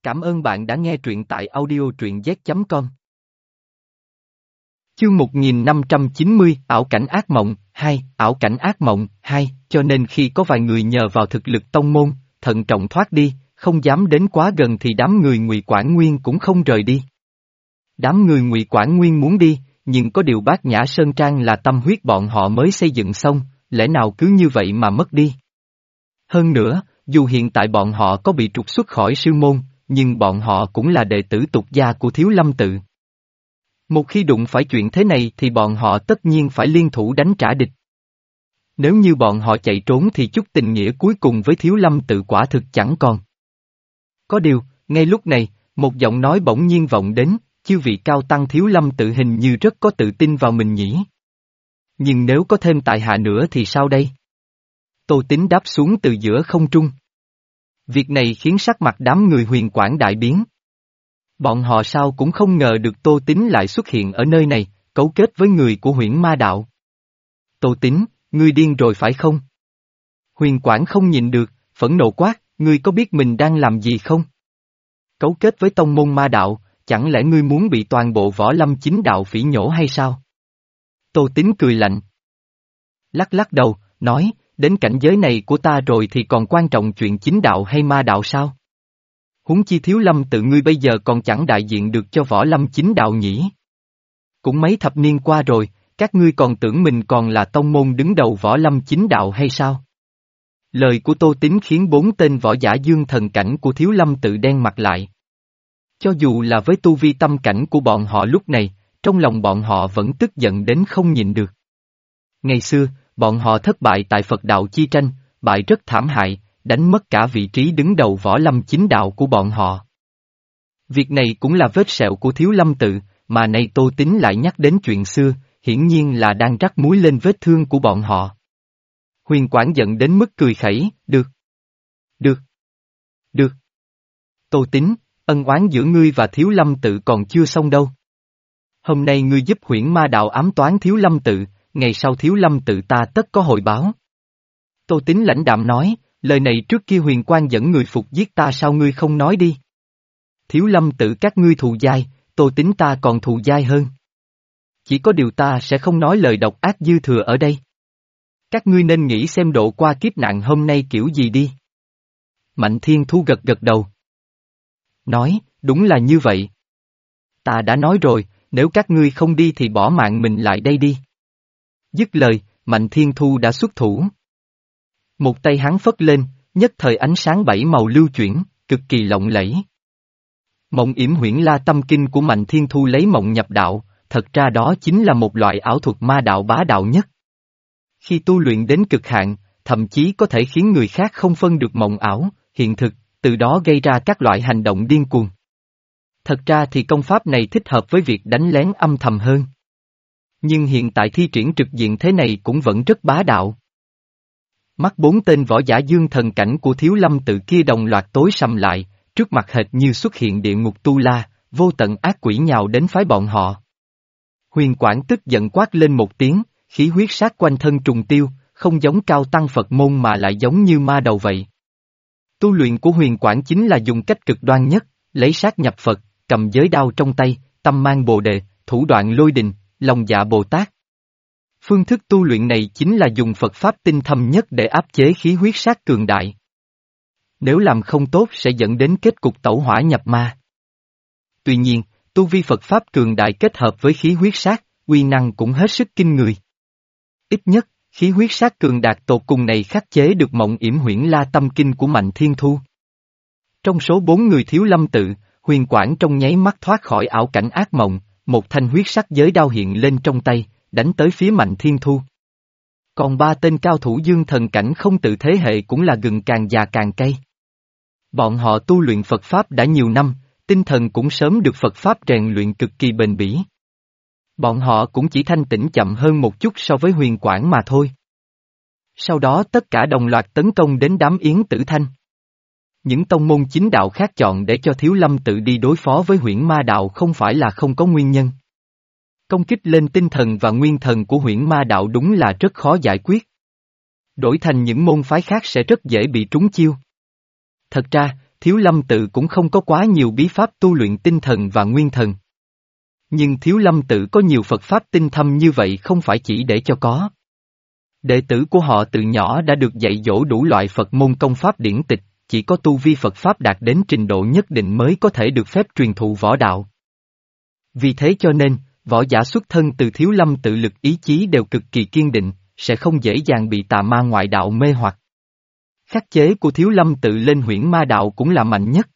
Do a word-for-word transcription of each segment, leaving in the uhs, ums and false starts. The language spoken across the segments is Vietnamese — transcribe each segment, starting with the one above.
Cảm ơn bạn đã nghe truyện tại audio truyện z chấm com. Chương một nghìn năm trăm chín mươi, ảo cảnh ác mộng, hai, ảo cảnh ác mộng, hai, cho nên khi có vài người nhờ vào thực lực tông môn, thận trọng thoát đi, không dám đến quá gần thì đám người Ngụy Quản Nguyên cũng không rời đi. Đám người Ngụy Quản Nguyên muốn đi, nhưng có điều Bát Nhã Sơn Trang là tâm huyết bọn họ mới xây dựng xong, lẽ nào cứ như vậy mà mất đi. Hơn nữa, dù hiện tại bọn họ có bị trục xuất khỏi sư môn, nhưng bọn họ cũng là đệ tử tục gia của Thiếu Lâm Tự. Một khi đụng phải chuyện thế này thì bọn họ tất nhiên phải liên thủ đánh trả địch. Nếu như bọn họ chạy trốn thì chút tình nghĩa cuối cùng với Thiếu Lâm Tự quả thực chẳng còn. Có điều, ngay lúc này, một giọng nói bỗng nhiên vọng đến, chư vị cao tăng Thiếu Lâm Tự hình như rất có tự tin vào mình nhỉ. Nhưng nếu có thêm tại hạ nữa thì sao đây? Tô Tín đáp xuống từ giữa không trung. Việc này khiến sắc mặt đám người Huyền Quảng đại biến. Bọn họ sao cũng không ngờ được Tô Tín lại xuất hiện ở nơi này, cấu kết với người của Huyễn Ma Đạo. Tô Tín, ngươi điên rồi phải không? Huyền Quảng không nhìn được, phẫn nộ quát, ngươi có biết mình đang làm gì không? Cấu kết với tông môn ma đạo, chẳng lẽ ngươi muốn bị toàn bộ võ lâm chính đạo phỉ nhổ hay sao? Tô Tín cười lạnh. Lắc lắc đầu, nói, đến cảnh giới này của ta rồi thì còn quan trọng chuyện chính đạo hay ma đạo sao? Huống chi Thiếu Lâm Tự ngươi bây giờ còn chẳng đại diện được cho võ lâm chính đạo nhỉ? Cũng mấy thập niên qua rồi, các ngươi còn tưởng mình còn là tông môn đứng đầu võ lâm chính đạo hay sao? Lời của Tô Tín khiến bốn tên võ giả dương thần cảnh của Thiếu Lâm Tự đen mặt lại. Cho dù là với tu vi tâm cảnh của bọn họ lúc này, trong lòng bọn họ vẫn tức giận đến không nhịn được. Ngày xưa, bọn họ thất bại tại Phật đạo chi tranh, bại rất thảm hại, đánh mất cả vị trí đứng đầu võ lâm chính đạo của bọn họ. Việc này cũng là vết sẹo của Thiếu Lâm Tự, mà nay Tô Tín lại nhắc đến chuyện xưa, hiển nhiên là đang rắc muối lên vết thương của bọn họ. Huyền Quảng giận đến mức cười khẩy, được. Được. Được. Tô Tín, ân oán giữa ngươi và Thiếu Lâm Tự còn chưa xong đâu. Hôm nay ngươi giúp Huyễn Ma Đạo ám toán Thiếu Lâm Tự, ngày sau Thiếu Lâm Tự ta tất có hồi báo. Tô Tín lãnh đạm nói, lời này trước kia Huyền Quang dẫn người phục giết ta sao ngươi không nói đi. Thiếu Lâm Tự các ngươi thù dai, Tô Tín ta còn thù dai hơn. Chỉ có điều ta sẽ không nói lời độc ác dư thừa ở đây. Các ngươi nên nghĩ xem độ qua kiếp nạn hôm nay kiểu gì đi. Mạnh Thiên Thu gật gật đầu. Nói, đúng là như vậy. Ta đã nói rồi, nếu các ngươi không đi thì bỏ mạng mình lại đây đi. Dứt lời, Mạnh Thiên Thu đã xuất thủ. Một tay hắn phất lên, nhất thời ánh sáng bảy màu lưu chuyển, cực kỳ lộng lẫy. Mộng yểm huyễn la tâm kinh của Mạnh Thiên Thu lấy mộng nhập đạo, thật ra đó chính là một loại ảo thuật ma đạo bá đạo nhất. Khi tu luyện đến cực hạn, thậm chí có thể khiến người khác không phân được mộng ảo, hiện thực, từ đó gây ra các loại hành động điên cuồng. Thật ra thì công pháp này thích hợp với việc đánh lén âm thầm hơn. Nhưng hiện tại thi triển trực diện thế này cũng vẫn rất bá đạo. Mắt bốn tên võ giả dương thần cảnh của Thiếu Lâm Tự kia đồng loạt tối sầm lại, trước mặt hệt như xuất hiện địa ngục tu la, vô tận ác quỷ nhào đến phái bọn họ. Huyền Quảng tức giận quát lên một tiếng, khí huyết sát quanh thân trùng tiêu, không giống cao tăng Phật môn mà lại giống như ma đầu vậy. Tu luyện của Huyền Quảng chính là dùng cách cực đoan nhất, lấy sát nhập Phật, cầm giới đao trong tay, tâm mang bồ đề, thủ đoạn lôi đình, lòng dạ Bồ Tát. Phương thức tu luyện này chính là dùng Phật Pháp tinh thâm nhất để áp chế khí huyết sát cường đại. Nếu làm không tốt sẽ dẫn đến kết cục tẩu hỏa nhập ma. Tuy nhiên, tu vi Phật Pháp cường đại kết hợp với khí huyết sát, uy năng cũng hết sức kinh người. Ít nhất, khí huyết sát cường đạt tột cùng này khắc chế được mộng yểm huyễn la tâm kinh của Mạnh Thiên Thu. Trong số bốn người Thiếu Lâm Tự, Huyền Quảng trong nháy mắt thoát khỏi ảo cảnh ác mộng, một thanh huyết sắc giới đao hiện lên trong tay, đánh tới phía Mạnh Thiên Thu. Còn ba tên cao thủ dương thần cảnh không tự thế hệ cũng là gừng càng già càng cay. Bọn họ tu luyện Phật Pháp đã nhiều năm, tinh thần cũng sớm được Phật Pháp rèn luyện cực kỳ bền bỉ. Bọn họ cũng chỉ thanh tĩnh chậm hơn một chút so với Huyền Quảng mà thôi. Sau đó tất cả đồng loạt tấn công đến đám Yến Tử Thanh. Những tông môn chính đạo khác chọn để cho Thiếu Lâm Tự đi đối phó với Huyễn Ma Đạo không phải là không có nguyên nhân. Công kích lên tinh thần và nguyên thần của Huyễn Ma Đạo đúng là rất khó giải quyết. Đổi thành những môn phái khác sẽ rất dễ bị trúng chiêu. Thật ra, Thiếu Lâm tự cũng không có quá nhiều bí pháp tu luyện tinh thần và nguyên thần. Nhưng Thiếu Lâm tự có nhiều Phật pháp tinh thâm như vậy không phải chỉ để cho có. Đệ tử của họ từ nhỏ đã được dạy dỗ đủ loại Phật môn công pháp điển tịch, chỉ có tu vi Phật pháp đạt đến trình độ nhất định mới có thể được phép truyền thụ võ đạo. Vì thế cho nên, võ giả xuất thân từ Thiếu Lâm tự lực ý chí đều cực kỳ kiên định, sẽ không dễ dàng bị tà ma ngoại đạo mê hoặc. Khắc chế của Thiếu Lâm tự lên huyễn ma đạo cũng là mạnh nhất.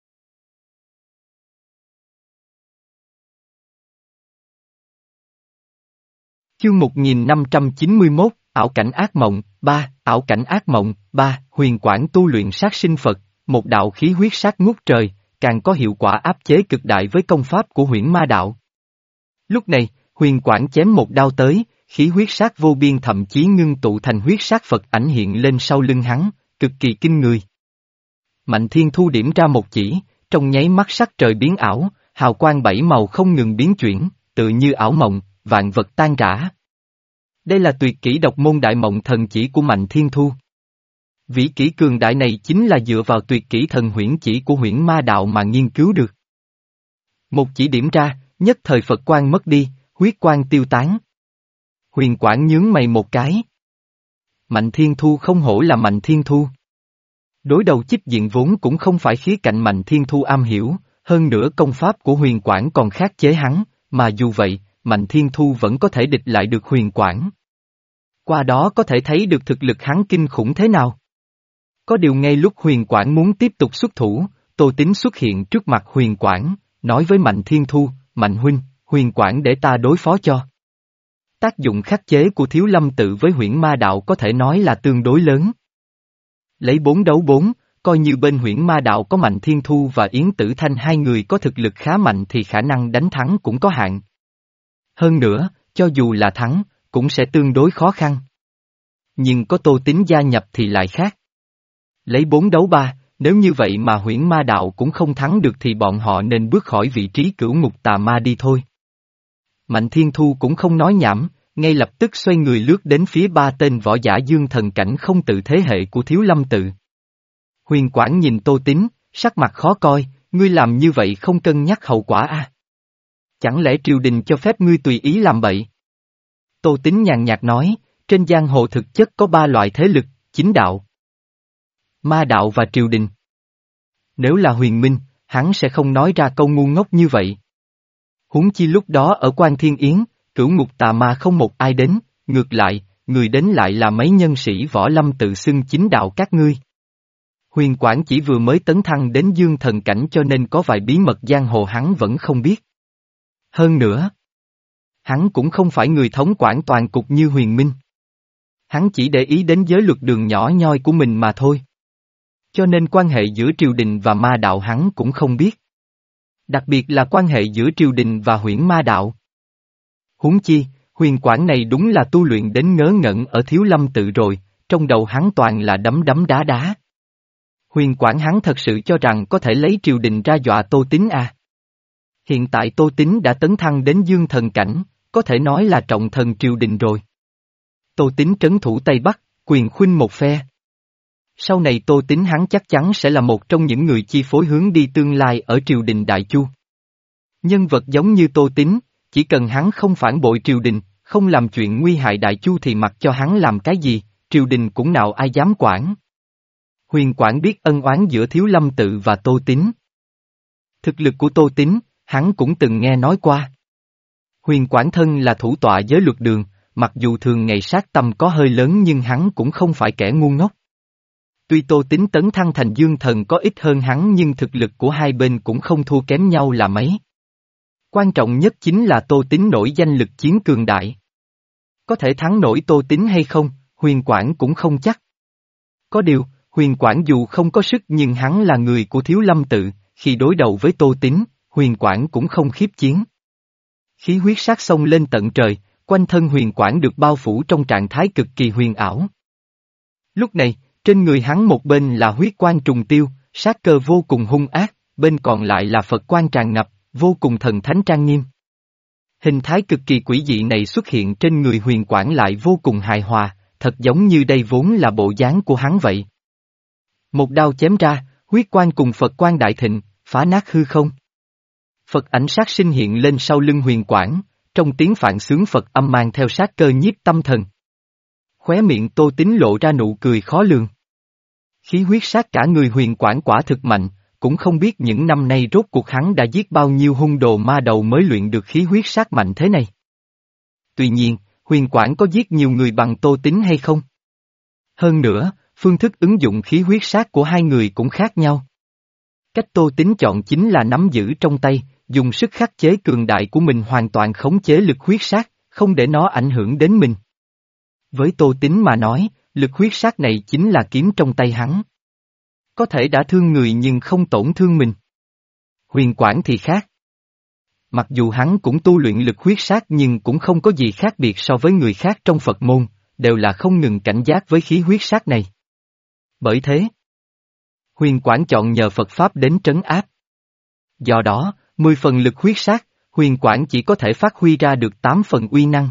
Chương một nghìn năm trăm chín mươi mốt, Ảo cảnh ác mộng, ba, Ảo cảnh ác mộng, ba, Huyền Quảng tu luyện sát sinh Phật, một đạo khí huyết sát ngút trời, càng có hiệu quả áp chế cực đại với công pháp của huyễn ma đạo. Lúc này, Huyền Quảng chém một đao tới, khí huyết sát vô biên thậm chí ngưng tụ thành huyết sát Phật ảnh hiện lên sau lưng hắn, cực kỳ kinh người. Mạnh Thiên Thu điểm ra một chỉ, trong nháy mắt sắc trời biến ảo, hào quang bảy màu không ngừng biến chuyển, tự như ảo mộng, vạn vật tan rã. Đây là tuyệt kỹ độc môn đại mộng thần chỉ của Mạnh Thiên Thu. Vĩ kỹ cường đại này chính là dựa vào tuyệt kỹ thần huyễn chỉ của huyễn ma đạo mà nghiên cứu được. Một chỉ điểm ra, nhất thời Phật quang mất đi, huyết quang tiêu tán. Huyền Quảng nhướng mày một cái. Mạnh Thiên Thu không hổ là Mạnh Thiên Thu. Đối đầu chích diện vốn cũng không phải khía cạnh Mạnh Thiên Thu am hiểu, hơn nữa công pháp của Huyền Quảng còn khác chế hắn, mà dù vậy, Mạnh Thiên Thu vẫn có thể địch lại được Huyền Quảng. Qua đó có thể thấy được thực lực hắn kinh khủng thế nào. Có điều ngay lúc Huyền Quảng muốn tiếp tục xuất thủ, Tô Tín xuất hiện trước mặt Huyền Quảng, nói với Mạnh Thiên Thu, Mạnh huynh, Huyền Quảng để ta đối phó cho. Tác dụng khắc chế của Thiếu Lâm tự với huyễn ma đạo có thể nói là tương đối lớn. Lấy bốn đấu bốn, coi như bên huyễn ma đạo có Mạnh Thiên Thu và Yến Tử Thanh hai người có thực lực khá mạnh thì khả năng đánh thắng cũng có hạn. Hơn nữa, cho dù là thắng, cũng sẽ tương đối khó khăn. Nhưng có Tô Tín gia nhập thì lại khác. Lấy bốn đấu ba, nếu như vậy mà huyễn ma đạo cũng không thắng được thì bọn họ nên bước khỏi vị trí cửu ngục tà ma đi thôi. Mạnh Thiên Thu cũng không nói nhảm, ngay lập tức xoay người lướt đến phía ba tên võ giả dương thần cảnh không tự thế hệ của Thiếu Lâm tự. Huyền Quảng nhìn Tô Tín, sắc mặt khó coi, ngươi làm như vậy không cân nhắc hậu quả à? Chẳng lẽ triều đình cho phép ngươi tùy ý làm bậy? Tô Tín nhàn nhạt nói, trên giang hồ thực chất có ba loại thế lực, chính đạo, ma đạo và triều đình. Nếu là Huyền Minh, hắn sẽ không nói ra câu ngu ngốc như vậy. Huống chi lúc đó ở Quan Thiên Yến, cửu ngục tà ma không một ai đến, ngược lại, người đến lại là mấy nhân sĩ võ lâm tự xưng chính đạo các ngươi. Huyền Quảng chỉ vừa mới tấn thăng đến dương thần cảnh cho nên có vài bí mật giang hồ hắn vẫn không biết. Hơn nữa, hắn cũng không phải người thống quản toàn cục như Huyền Minh. Hắn chỉ để ý đến giới luật đường nhỏ nhoi của mình mà thôi. Cho nên quan hệ giữa triều đình và ma đạo hắn cũng không biết. Đặc biệt là quan hệ giữa triều đình và huyễn ma đạo. Huống chi, Huyền Quảng này đúng là tu luyện đến ngớ ngẩn ở Thiếu Lâm tự rồi, trong đầu hắn toàn là đấm đấm đá đá. Huyền Quảng hắn thật sự cho rằng có thể lấy triều đình ra dọa Tô Tín à? Hiện tại Tô Tín đã tấn thăng đến dương thần cảnh, có thể nói là trọng thần triều đình rồi. Tô Tín trấn thủ Tây Bắc, quyền khuynh một phe. Sau này Tô Tín hắn chắc chắn sẽ là một trong những người chi phối hướng đi tương lai ở triều đình Đại Chu. Nhân vật giống như Tô Tín, chỉ cần hắn không phản bội triều đình, không làm chuyện nguy hại Đại Chu thì mặc cho hắn làm cái gì, triều đình cũng nào ai dám quản. Huyền Quảng biết ân oán giữa Thiếu Lâm tự và Tô Tín. Thực lực của Tô Tín, hắn cũng từng nghe nói qua. Huyền Quảng thân là thủ tọa giới luật đường, mặc dù thường ngày sát tâm có hơi lớn nhưng hắn cũng không phải kẻ ngu ngốc. Tuy Tô Tín tấn thăng thành dương thần có ít hơn hắn nhưng thực lực của hai bên cũng không thua kém nhau là mấy. Quan trọng nhất chính là Tô Tín nổi danh lực chiến cường đại. Có thể thắng nổi Tô Tín hay không, Huyền Quảng cũng không chắc. Có điều, Huyền Quảng dù không có sức nhưng hắn là người của Thiếu Lâm tự, khi đối đầu với Tô Tín, Huyền Quảng cũng không khiếp chiến. Khí huyết sát xông lên tận trời, quanh thân Huyền Quảng được bao phủ trong trạng thái cực kỳ huyền ảo. Lúc này, trên người hắn một bên là huyết quang trùng tiêu, sát cơ vô cùng hung ác, bên còn lại là Phật quang tràn ngập, vô cùng thần thánh trang nghiêm. Hình thái cực kỳ quỷ dị này xuất hiện trên người Huyền Quảng lại vô cùng hài hòa, thật giống như đây vốn là bộ dáng của hắn vậy. Một đao chém ra, Huyết quang cùng Phật quang đại thịnh, phá nát hư không. Phật ảnh sát sinh hiện lên sau lưng Huyền Quảng, trong tiếng phạn xướng Phật âm mang theo sát cơ nhiếp tâm thần. Khóe miệng Tô Tín lộ ra nụ cười khó lường. Khí huyết sát cả người Huyền Quảng quả thực mạnh, cũng không biết những năm nay rốt cuộc hắn đã giết bao nhiêu hung đồ ma đầu mới luyện được khí huyết sát mạnh thế này. Tuy nhiên, Huyền Quảng có giết nhiều người bằng Tô Tín hay không? Hơn nữa, phương thức ứng dụng khí huyết sát của hai người cũng khác nhau. Cách Tô Tín chọn chính là nắm giữ trong tay, dùng sức khắc chế cường đại của mình hoàn toàn khống chế lực huyết sát, không để nó ảnh hưởng đến mình. Với Tô Tín mà nói, lực huyết sát này chính là kiếm trong tay hắn. Có thể đã thương người nhưng không tổn thương mình. Huyền Quảng thì khác. Mặc dù hắn cũng tu luyện lực huyết sát nhưng cũng không có gì khác biệt so với người khác trong Phật môn, đều là không ngừng cảnh giác với khí huyết sát này. Bởi thế, Huyền Quảng chọn nhờ Phật Pháp đến trấn áp. Do đó, mười phần lực huyết sát, Huyền Quảng chỉ có thể phát huy ra được tám phần uy năng.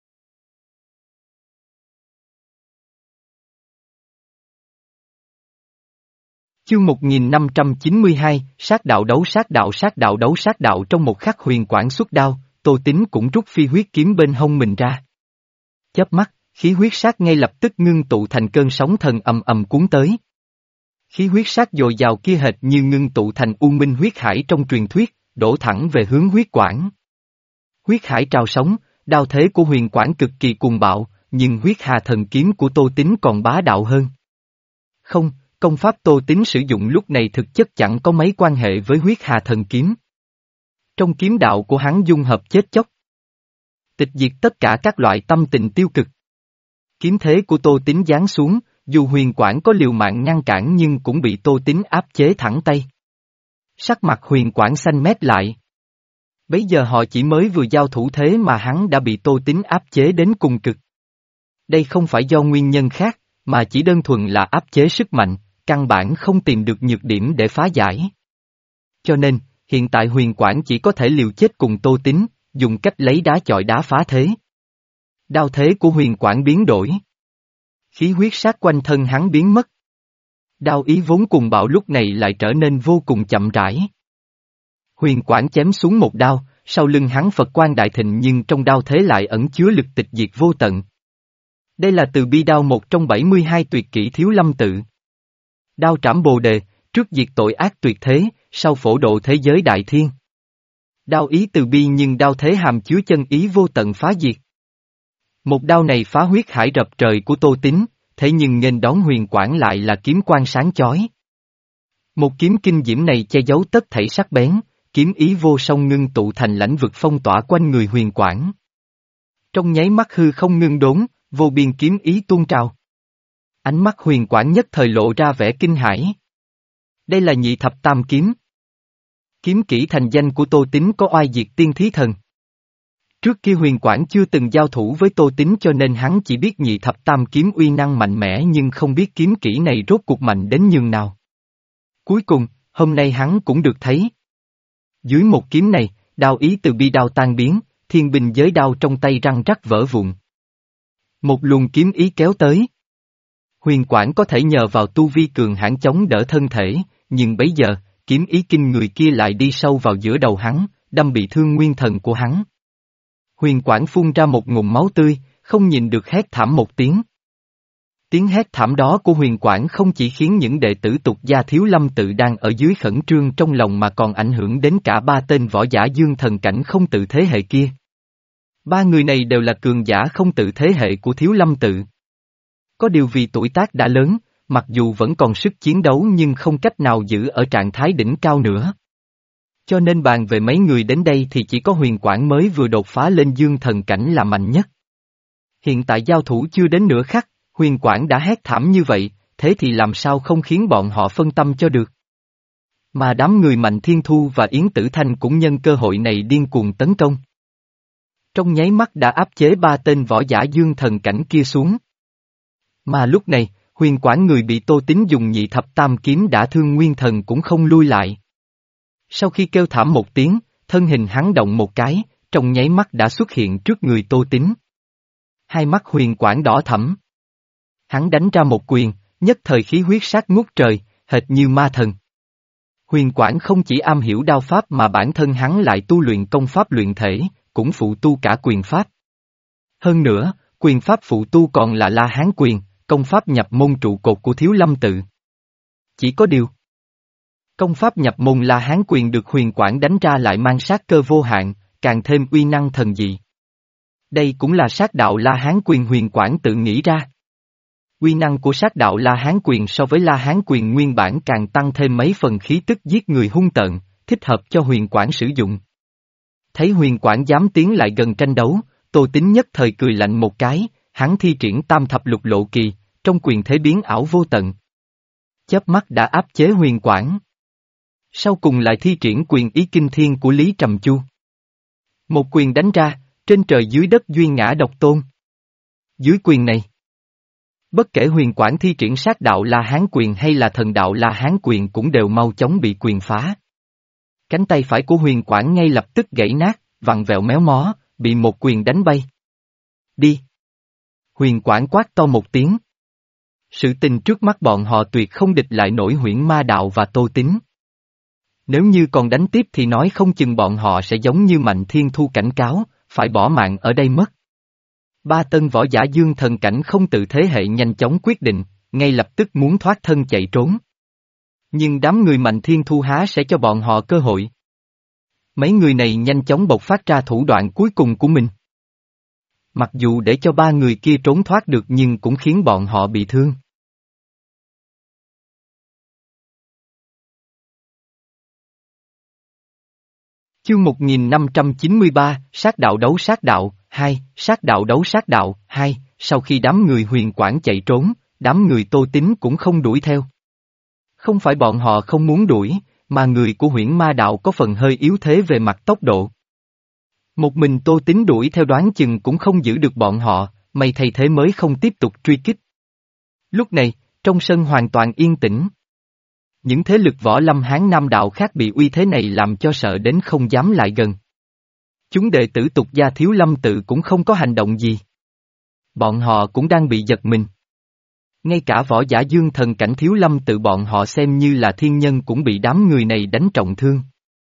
Chương một nghìn năm trăm chín mươi hai, sát đạo đấu sát đạo sát đạo đấu sát đạo trong một khắc Huyền Quảng xuất đao, Tô Tín cũng rút phi huyết kiếm bên hông mình ra. Chớp mắt, khí huyết sát ngay lập tức ngưng tụ thành cơn sóng thần ầm ầm cuốn tới. Khí huyết sát dồi dào kia hệt như ngưng tụ thành u minh huyết hải trong truyền thuyết, đổ thẳng về hướng huyết Quảng. Huyết hải trào sóng, đao thế của Huyền Quảng cực kỳ cuồng bạo, nhưng huyết hà thần kiếm của Tô Tín còn bá đạo hơn. Không, công pháp Tô Tín sử dụng lúc này thực chất chẳng có mấy quan hệ với huyết hà thần kiếm. Trong kiếm đạo của hắn dung hợp chết chóc, tịch diệt tất cả các loại tâm tình tiêu cực. Kiếm thế của Tô Tín giáng xuống, dù Huyền Quảng có liều mạng ngăn cản nhưng cũng bị Tô Tín áp chế thẳng tay. Sắc mặt Huyền Quảng xanh mét lại. Bấy giờ họ chỉ mới vừa giao thủ thế mà hắn đã bị Tô Tín áp chế đến cùng cực. Đây không phải do nguyên nhân khác, mà chỉ đơn thuần là áp chế sức mạnh, căn bản không tìm được nhược điểm để phá giải. Cho nên, hiện tại Huyền Quảng chỉ có thể liều chết cùng Tô Tín, dùng cách lấy đá chọi đá phá thế. Đao thế của Huyền Quảng biến đổi. Khí huyết sát quanh thân hắn biến mất. Đao ý vốn cuồng bạo lúc này lại trở nên vô cùng chậm rãi. Huyền Quảng chém xuống một đao, sau lưng hắn Phật quang đại thịnh nhưng trong đao thế lại ẩn chứa lực tịch diệt vô tận. Đây là từ bi đao một trong bảy mươi hai tuyệt kỹ Thiếu Lâm tự. Đao trảm bồ đề, trước diệt tội ác tuyệt thế, sau phổ độ thế giới đại thiên. Đao ý từ bi nhưng đao thế hàm chứa chân ý vô tận phá diệt. Một đao này phá huyết hải rập trời của Tô Tín, thế nhưng nghênh đón Huyền Quảng lại là kiếm quang sáng chói. Một kiếm kinh diễm này che giấu tất thảy sắc bén, kiếm ý vô song ngưng tụ thành lãnh vực phong tỏa quanh người Huyền Quảng. Trong nháy mắt hư không ngưng đốn, vô biên kiếm ý tuôn trào. Ánh mắt Huyền Quảng nhất thời lộ ra vẻ kinh hãi. Đây là nhị thập tam kiếm. Kiếm kỹ thành danh của Tô Tín có oai diệt tiên thí thần. Trước kia Huyền Quảng chưa từng giao thủ với Tô Tín cho nên hắn chỉ biết nhị thập tam kiếm uy năng mạnh mẽ nhưng không biết kiếm kỹ này rốt cuộc mạnh đến nhường nào. Cuối cùng, hôm nay hắn cũng được thấy. Dưới một kiếm này, đao ý từ bi đao tan biến, thiên binh giới đao trong tay răng rắc vỡ vụn. Một luồng kiếm ý kéo tới. Huyền Quảng có thể nhờ vào tu vi cường hãn chống đỡ thân thể, nhưng bấy giờ, kiếm ý kinh người kia lại đi sâu vào giữa đầu hắn, đâm bị thương nguyên thần của hắn. Huyền Quảng phun ra một ngụm máu tươi, không nhìn được hét thảm một tiếng. Tiếng hét thảm đó của Huyền Quảng không chỉ khiến những đệ tử tục gia Thiếu Lâm tự đang ở dưới khẩn trương trong lòng mà còn ảnh hưởng đến cả ba tên võ giả dương thần cảnh không tự thế hệ kia. Ba người này đều là cường giả không tự thế hệ của Thiếu Lâm tự. Có điều vì tuổi tác đã lớn, mặc dù vẫn còn sức chiến đấu nhưng không cách nào giữ ở trạng thái đỉnh cao nữa. Cho nên bàn về mấy người đến đây thì chỉ có Huyền Quảng mới vừa đột phá lên dương thần cảnh là mạnh nhất. Hiện tại giao thủ chưa đến nửa khắc, Huyền Quảng đã hét thảm như vậy, thế thì làm sao không khiến bọn họ phân tâm cho được. Mà đám người Mạnh Thiên Thu và Yến Tử Thanh cũng nhân cơ hội này điên cuồng tấn công. Trong nháy mắt đã áp chế ba tên võ giả dương thần cảnh kia xuống. Mà lúc này, Huyền Quảng người bị Tô Tín dùng nhị thập tam kiếm đã thương nguyên thần cũng không lui lại. Sau khi kêu thảm một tiếng, thân hình hắn động một cái, trong nháy mắt đã xuất hiện trước người Tô Tín. Hai mắt Huyền Quảng đỏ thẫm. Hắn đánh ra một quyền, nhất thời khí huyết sát ngút trời, hệt như ma thần. Huyền Quảng không chỉ am hiểu đao pháp mà bản thân hắn lại tu luyện công pháp luyện thể, cũng phụ tu cả quyền pháp. Hơn nữa, quyền pháp phụ tu còn là La Hán quyền, công pháp nhập môn trụ cột của Thiếu Lâm tự. Chỉ có điều, công pháp nhập môn La Hán quyền được Huyền Quảng đánh ra lại mang sát cơ vô hạn, càng thêm uy năng thần dị. Đây cũng là sát đạo La Hán quyền Huyền Quảng tự nghĩ ra. Uy năng của sát đạo La Hán quyền so với La Hán quyền nguyên bản càng tăng thêm mấy phần khí tức giết người hung tợn, thích hợp cho Huyền Quảng sử dụng. Thấy Huyền Quảng dám tiến lại gần tranh đấu, Tô Tín nhất thời cười lạnh một cái, hắn thi triển tam thập lục lộ kỳ, trong quyền thế biến ảo vô tận. Chớp mắt đã áp chế Huyền Quảng. Sau cùng lại thi triển quyền ý kinh thiên của Lý Trầm Chu. Một quyền đánh ra, trên trời dưới đất duy ngã độc tôn. Dưới quyền này, bất kể Huyền Quảng thi triển sát đạo La Hán quyền hay là thần đạo La Hán quyền cũng đều mau chóng bị quyền phá. Cánh tay phải của Huyền Quảng ngay lập tức gãy nát, vặn vẹo méo mó, bị một quyền đánh bay. Đi! Huyền Quảng quát to một tiếng. Sự tình trước mắt bọn họ tuyệt không địch lại nổi Huyễn Ma Đạo và Tô Tín. Nếu như còn đánh tiếp thì nói không chừng bọn họ sẽ giống như Mạnh Thiên Thu cảnh cáo, phải bỏ mạng ở đây mất. Ba tân võ giả dương thần cảnh không tự thế hệ nhanh chóng quyết định, ngay lập tức muốn thoát thân chạy trốn. Nhưng đám người Mạnh Thiên Thu há sẽ cho bọn họ cơ hội. Mấy người này nhanh chóng bộc phát ra thủ đoạn cuối cùng của mình. Mặc dù để cho ba người kia trốn thoát được nhưng cũng khiến bọn họ bị thương. Chương một nghìn năm trăm chín mươi ba, sát đạo đấu sát đạo, hai, sát đạo đấu sát đạo, hai, sau khi đám người Huyền Quảng chạy trốn, đám người Tô Tín cũng không đuổi theo. Không phải bọn họ không muốn đuổi, mà người của Huyễn Ma Đạo có phần hơi yếu thế về mặt tốc độ. Một mình Tô Tín đuổi theo đoán chừng cũng không giữ được bọn họ, may thay thế mới không tiếp tục truy kích. Lúc này, trong sân hoàn toàn yên tĩnh. Những thế lực võ lâm Hán Nam Đạo khác bị uy thế này làm cho sợ đến không dám lại gần. Chúng đệ tử tục gia Thiếu Lâm tự cũng không có hành động gì. Bọn họ cũng đang bị giật mình. Ngay cả võ giả dương thần cảnh Thiếu Lâm tự bọn họ xem như là thiên nhân cũng bị đám người này đánh trọng thương.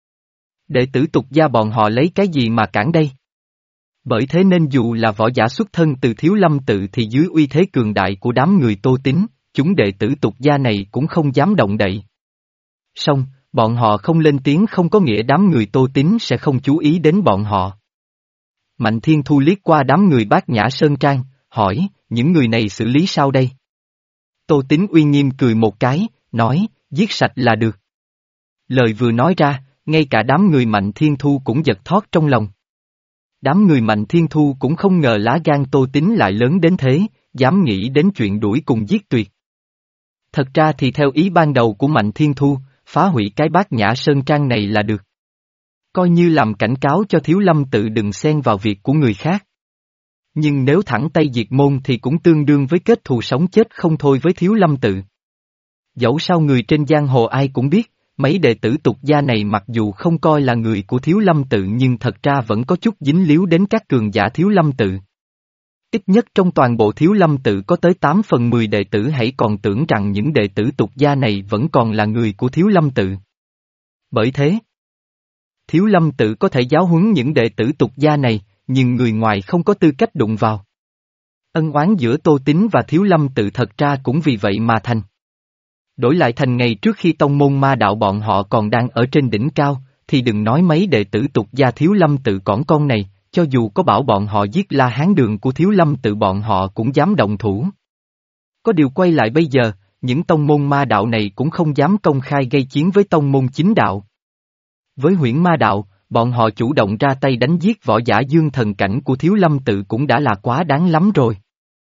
Đệ tử tục gia bọn họ lấy cái gì mà cản đây? Bởi thế nên dù là võ giả xuất thân từ Thiếu Lâm tự thì dưới uy thế cường đại của đám người Tô Tín, chúng đệ tử tục gia này cũng không dám động đậy. Song, bọn họ không lên tiếng không có nghĩa đám người Tô Tín sẽ không chú ý đến bọn họ. Mạnh Thiên Thu liếc qua đám người Bát Nhã Sơn Trang, hỏi, những người này xử lý sao đây? Tô Tín uy nghiêm cười một cái, nói, giết sạch là được. Lời vừa nói ra, ngay cả đám người Mạnh Thiên Thu cũng giật thót trong lòng. Đám người Mạnh Thiên Thu cũng không ngờ lá gan Tô Tín lại lớn đến thế, dám nghĩ đến chuyện đuổi cùng giết tuyệt. Thật ra thì theo ý ban đầu của Mạnh Thiên Thu, phá hủy cái Bát Nhã Sơn Trang này là được. Coi như làm cảnh cáo cho Thiếu Lâm tự đừng xen vào việc của người khác. Nhưng nếu thẳng tay diệt môn thì cũng tương đương với kết thù sống chết không thôi với Thiếu Lâm tự. Dẫu sao người trên giang hồ ai cũng biết, mấy đệ tử tục gia này mặc dù không coi là người của Thiếu Lâm tự nhưng thật ra vẫn có chút dính líu đến các cường giả Thiếu Lâm tự. Ít nhất trong toàn bộ Thiếu Lâm tự có tới tám phần mười đệ tử hãy còn tưởng rằng những đệ tử tục gia này vẫn còn là người của Thiếu Lâm tự. Bởi thế, Thiếu Lâm tự có thể giáo huấn những đệ tử tục gia này, nhưng người ngoài không có tư cách đụng vào. Ân oán giữa Tô Tín và Thiếu Lâm tự thật ra cũng vì vậy mà thành. Đổi lại thành ngày trước khi tông môn ma đạo bọn họ còn đang ở trên đỉnh cao, thì đừng nói mấy đệ tử tục gia Thiếu Lâm tự cỏn con này, cho dù có bảo bọn họ giết La Hán đường của Thiếu Lâm tự bọn họ cũng dám động thủ. Có điều quay lại bây giờ, những tông môn ma đạo này cũng không dám công khai gây chiến với tông môn chính đạo. Với Huyễn Ma Đạo, bọn họ chủ động ra tay đánh giết võ giả dương thần cảnh của Thiếu Lâm tự cũng đã là quá đáng lắm rồi.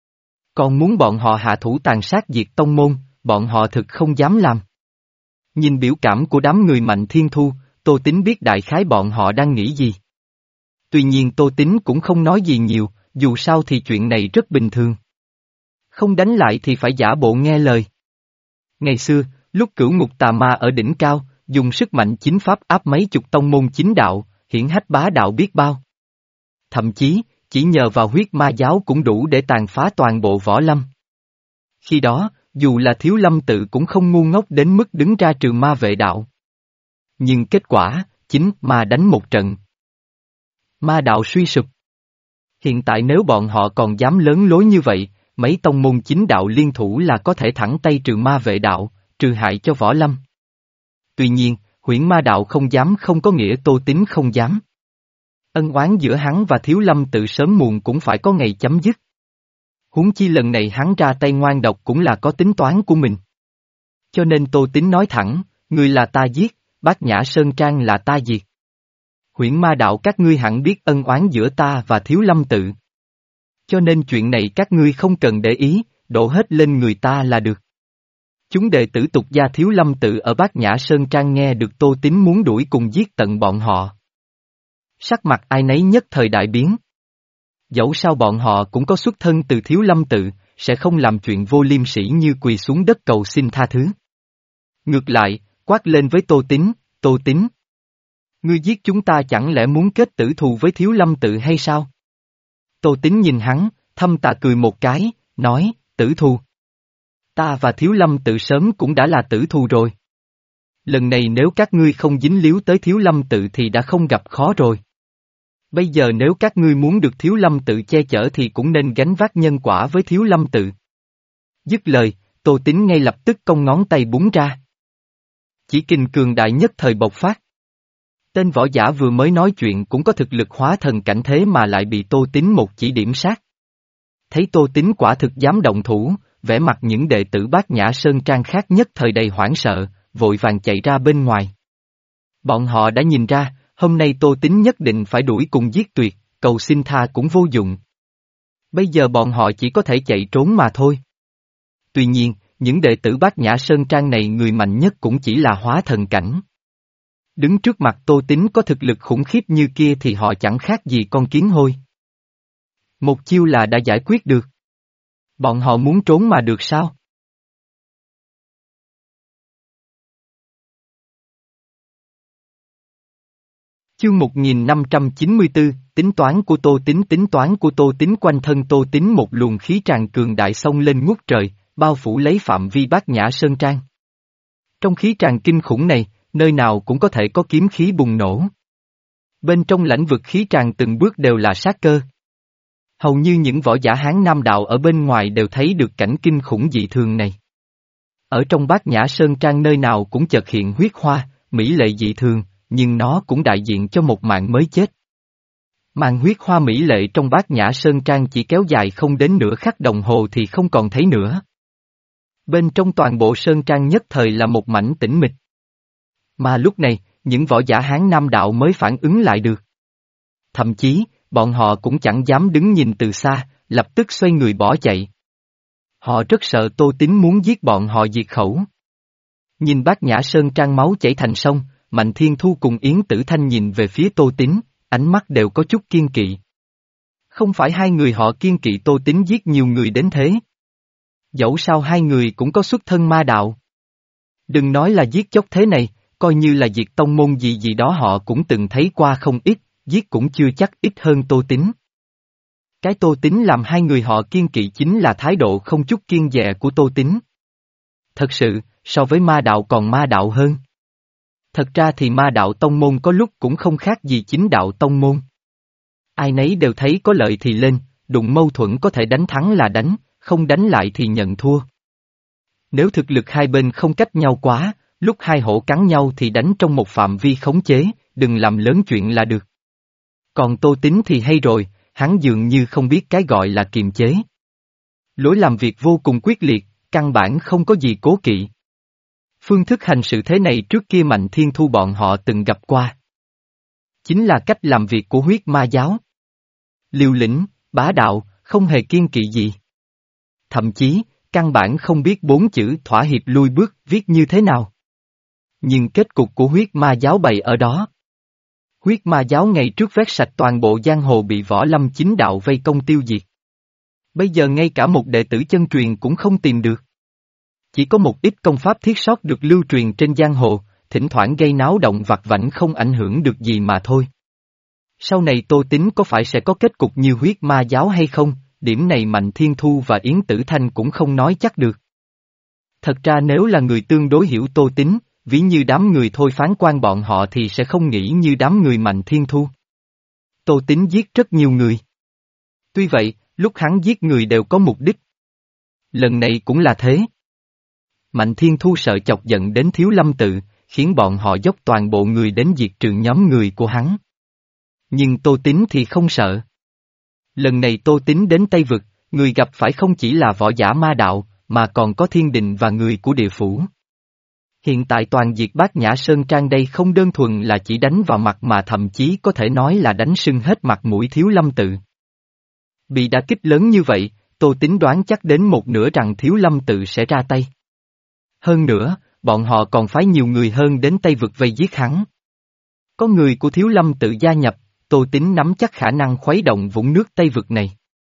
Còn muốn bọn họ hạ thủ tàn sát diệt tông môn, bọn họ thực không dám làm. Nhìn biểu cảm của đám người Mạnh Thiên Thu, Tô Tín biết đại khái bọn họ đang nghĩ gì. Tuy nhiên Tô Tín cũng không nói gì nhiều, dù sao thì chuyện này rất bình thường. Không đánh lại thì phải giả bộ nghe lời. Ngày xưa, lúc Cửu Ngục Tà Ma ở đỉnh cao, dùng sức mạnh chính pháp áp mấy chục tông môn chính đạo, hiển hách bá đạo biết bao. Thậm chí, chỉ nhờ vào huyết ma giáo cũng đủ để tàn phá toàn bộ võ lâm. Khi đó, dù là Thiếu Lâm tự cũng không ngu ngốc đến mức đứng ra trừ ma vệ đạo. Nhưng kết quả, chính ma đánh một trận. Ma đạo suy sụp. Hiện tại nếu bọn họ còn dám lớn lối như vậy, mấy tông môn chính đạo liên thủ là có thể thẳng tay trừ ma vệ đạo, trừ hại cho võ lâm. Tuy nhiên, Huyễn Ma đạo không dám không có nghĩa Tô Tín không dám. Ân oán giữa hắn và Thiếu Lâm tự sớm muộn cũng phải có ngày chấm dứt. Huống chi lần này hắn ra tay ngoan độc cũng là có tính toán của mình. Cho nên Tô Tín nói thẳng, người là ta giết, Bát Nhã Sơn Trang là ta diệt. Huyễn Ma đạo các ngươi hẳn biết ân oán giữa ta và Thiếu Lâm tự. Cho nên chuyện này các ngươi không cần để ý, đổ hết lên người ta là được. Chúng đệ tử tục gia Thiếu Lâm tự ở Bát Nhã Sơn Trang nghe được Tô Tín muốn đuổi cùng giết tận bọn họ. Sắc mặt ai nấy nhất thời đại biến. Dẫu sao bọn họ cũng có xuất thân từ Thiếu Lâm tự, sẽ không làm chuyện vô liêm sỉ như quỳ xuống đất cầu xin tha thứ. Ngược lại, quát lên với Tô Tín, Tô Tín. Ngươi giết chúng ta chẳng lẽ muốn kết tử thù với Thiếu Lâm tự hay sao? Tô Tín nhìn hắn, thâm tà cười một cái, nói, tử thù. Ta và Thiếu Lâm tự sớm cũng đã là tử thù rồi. Lần này nếu các ngươi không dính líu tới Thiếu Lâm tự thì đã không gặp khó rồi. Bây giờ nếu các ngươi muốn được Thiếu Lâm tự che chở thì cũng nên gánh vác nhân quả với Thiếu Lâm tự. Dứt lời, Tô Tín ngay lập tức cong ngón tay búng ra. Chỉ kình cường đại nhất thời bộc phát. Tên võ giả vừa mới nói chuyện cũng có thực lực hóa thần cảnh thế mà lại bị Tô Tín một chỉ điểm sát. Thấy Tô Tín quả thực dám động thủ, vẻ mặt những đệ tử Bát Nhã Sơn Trang khác nhất thời đầy hoảng sợ, vội vàng chạy ra bên ngoài. Bọn họ đã nhìn ra, hôm nay Tô Tín nhất định phải đuổi cùng giết tuyệt, cầu xin tha cũng vô dụng. Bây giờ bọn họ chỉ có thể chạy trốn mà thôi. Tuy nhiên, những đệ tử Bát Nhã Sơn Trang này người mạnh nhất cũng chỉ là hóa thần cảnh. Đứng trước mặt Tô Tín có thực lực khủng khiếp như kia thì họ chẳng khác gì con kiến hôi. Một chiêu là đã giải quyết được. Bọn họ muốn trốn mà được sao? Chương một nghìn năm trăm chín mươi tư, tính toán của Tô Tín. Tính toán của Tô Tín. Quanh thân Tô Tín một luồng khí tràn cường đại xông lên ngút trời, bao phủ lấy phạm vi Bát Nhã Sơn Trang. Trong khí tràn kinh khủng này, nơi nào cũng có thể có kiếm khí bùng nổ. Bên trong lãnh vực khí tràn từng bước đều là sát cơ. Hầu như những võ giả Hán Nam đạo ở bên ngoài đều thấy được cảnh kinh khủng dị thường này. Ở trong Bát Nhã Sơn Trang nơi nào cũng chợt hiện huyết hoa, mỹ lệ dị thường, nhưng nó cũng đại diện cho một mạng mới chết. Màn huyết hoa mỹ lệ trong Bát Nhã Sơn Trang chỉ kéo dài không đến nửa khắc đồng hồ thì không còn thấy nữa. Bên trong toàn bộ Sơn Trang nhất thời là một mảnh tĩnh mịch. Mà lúc này, những võ giả Hán Nam đạo mới phản ứng lại được. Thậm chí, bọn họ cũng chẳng dám đứng nhìn từ xa, lập tức xoay người bỏ chạy. Họ rất sợ Tô Tín muốn giết bọn họ diệt khẩu. Nhìn Bát Nhã Sơn Trang máu chảy thành sông, Mạnh Thiên Thu cùng Yến Tử Thanh nhìn về phía Tô Tín, ánh mắt đều có chút kiên kỵ. Không phải hai người họ kiên kỵ Tô Tín giết nhiều người đến thế. Dẫu sao hai người cũng có xuất thân ma đạo. Đừng nói là giết chóc thế này, coi như là diệt tông môn gì gì đó họ cũng từng thấy qua không ít, giết cũng chưa chắc ít hơn Tô Tín. Cái Tô Tín làm hai người họ kiên kỵ chính là thái độ không chút kiêng dè của Tô Tín. Thật sự, so với ma đạo còn ma đạo hơn. Thật ra thì ma đạo tông môn có lúc cũng không khác gì chính đạo tông môn. Ai nấy đều thấy có lợi thì lên, đụng mâu thuẫn có thể đánh thắng là đánh, không đánh lại thì nhận thua. Nếu thực lực hai bên không cách nhau quá, lúc hai hổ cắn nhau thì đánh trong một phạm vi khống chế, đừng làm lớn chuyện là được. Còn Tô Tín thì hay rồi, hắn dường như không biết cái gọi là kiềm chế. Lối làm việc vô cùng quyết liệt, căn bản không có gì cố kỵ. Phương thức hành sự thế này trước kia Mạnh Thiên Thu bọn họ từng gặp qua. Chính là cách làm việc của huyết ma giáo. Liều lĩnh, bá đạo, không hề kiêng kỵ gì. Thậm chí, căn bản không biết bốn chữ thỏa hiệp lui bước viết như thế nào. Nhưng kết cục của huyết ma giáo bày ở đó. Huyết ma giáo ngày trước vét sạch toàn bộ giang hồ bị võ lâm chính đạo vây công tiêu diệt. Bây giờ ngay cả một đệ tử chân truyền cũng không tìm được. Chỉ có một ít công pháp thiết sót được lưu truyền trên giang hồ, thỉnh thoảng gây náo động vặt vãnh không ảnh hưởng được gì mà thôi. Sau này Tô Tín có phải sẽ có kết cục như huyết ma giáo hay không, điểm này Mạnh Thiên Thu và Yến Tử Thanh cũng không nói chắc được. Thật ra nếu là người tương đối hiểu Tô Tín, ví như đám người thôi phán quan bọn họ thì sẽ không nghĩ như đám người Mạnh Thiên Thu. Tô Tín giết rất nhiều người. Tuy vậy, lúc hắn giết người đều có mục đích. Lần này cũng là thế. Mạnh Thiên Thu sợ chọc giận đến Thiếu Lâm Tự, khiến bọn họ dốc toàn bộ người đến diệt trừ nhóm người của hắn. Nhưng Tô Tín thì không sợ. Lần này Tô Tín đến Tây Vực, người gặp phải không chỉ là võ giả ma đạo, mà còn có thiên đình và người của địa phủ. Hiện tại toàn diệt Bát Nhã Sơn Trang đây không đơn thuần là chỉ đánh vào mặt mà thậm chí có thể nói là đánh sưng hết mặt mũi Thiếu Lâm Tự. Bị đả kích lớn như vậy, Tô Tín đoán chắc đến một nửa rằng Thiếu Lâm Tự sẽ ra tay. Hơn nữa, bọn họ còn phái nhiều người hơn đến Tây Vực vây giết hắn. Có người của Thiếu Lâm Tự gia nhập, Tô Tín nắm chắc khả năng khuấy động vũng nước Tây Vực này.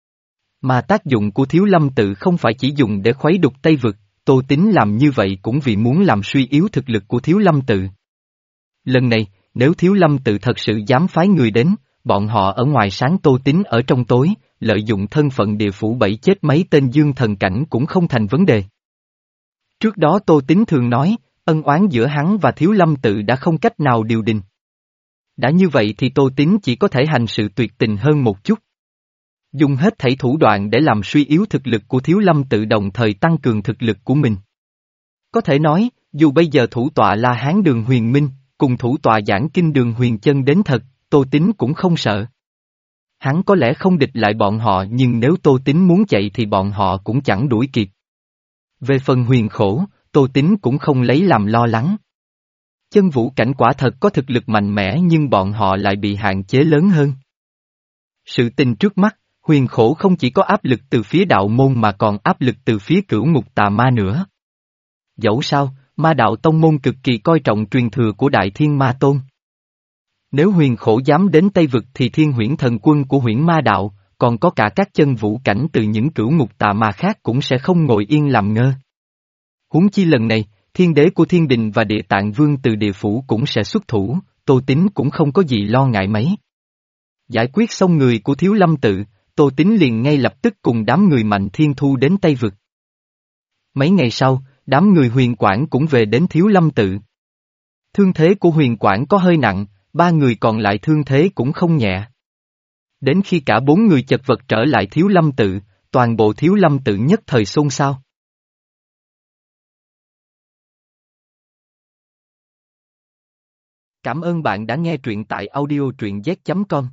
Mà tác dụng của Thiếu Lâm Tự không phải chỉ dùng để khuấy đục Tây Vực, Tô Tín làm như vậy cũng vì muốn làm suy yếu thực lực của Thiếu Lâm Tự. Lần này, nếu Thiếu Lâm Tự thật sự dám phái người đến, bọn họ ở ngoài sáng Tô Tín ở trong tối, lợi dụng thân phận địa phủ bẫy chết mấy tên dương thần cảnh cũng không thành vấn đề. Trước đó Tô Tín thường nói, ân oán giữa hắn và Thiếu Lâm Tự đã không cách nào điều đình. Đã như vậy thì Tô Tín chỉ có thể hành sự tuyệt tình hơn một chút. Dùng hết thảy thủ đoạn để làm suy yếu thực lực của Thiếu Lâm Tự đồng thời tăng cường thực lực của mình. Có thể nói, dù bây giờ thủ tọa La Hán Đường Huyền Minh, cùng thủ tọa giảng kinh Đường Huyền Chân đến thật, Tô Tín cũng không sợ. Hắn có lẽ không địch lại bọn họ nhưng nếu Tô Tín muốn chạy thì bọn họ cũng chẳng đuổi kịp. Về phần Huyền Khổ, Tô Tín cũng không lấy làm lo lắng. Chân vũ cảnh quả thật có thực lực mạnh mẽ nhưng bọn họ lại bị hạn chế lớn hơn. Sự tình trước mắt, Huyền Khổ không chỉ có áp lực từ phía đạo môn mà còn áp lực từ phía cửu ngục tà ma nữa. Dẫu sao, ma đạo tông môn cực kỳ coi trọng truyền thừa của Đại Thiên Ma Tôn. Nếu Huyền Khổ dám đến Tây Vực thì Thiên Huyễn Thần Quân của Huyễn Ma Đạo, còn có cả các chân vũ cảnh từ những cửu ngục tà ma khác cũng sẽ không ngồi yên làm ngơ. Huống chi lần này, thiên đế của thiên đình và địa tạng vương từ địa phủ cũng sẽ xuất thủ, Tô Tín cũng không có gì lo ngại mấy. Giải quyết xong người của Thiếu Lâm Tự, Tô Tín liền ngay lập tức cùng đám người Mạnh Thiên Thu đến Tây Vực. Mấy ngày sau, đám người Huyền Quảng cũng về đến Thiếu Lâm Tự. Thương thế của Huyền Quảng có hơi nặng, ba người còn lại thương thế cũng không nhẹ. Đến khi cả bốn người chật vật trở lại Thiếu Lâm Tự, toàn bộ Thiếu Lâm Tự nhất thời xôn xao. Cảm ơn bạn đã nghe truyện tại audio truyện z chấm com.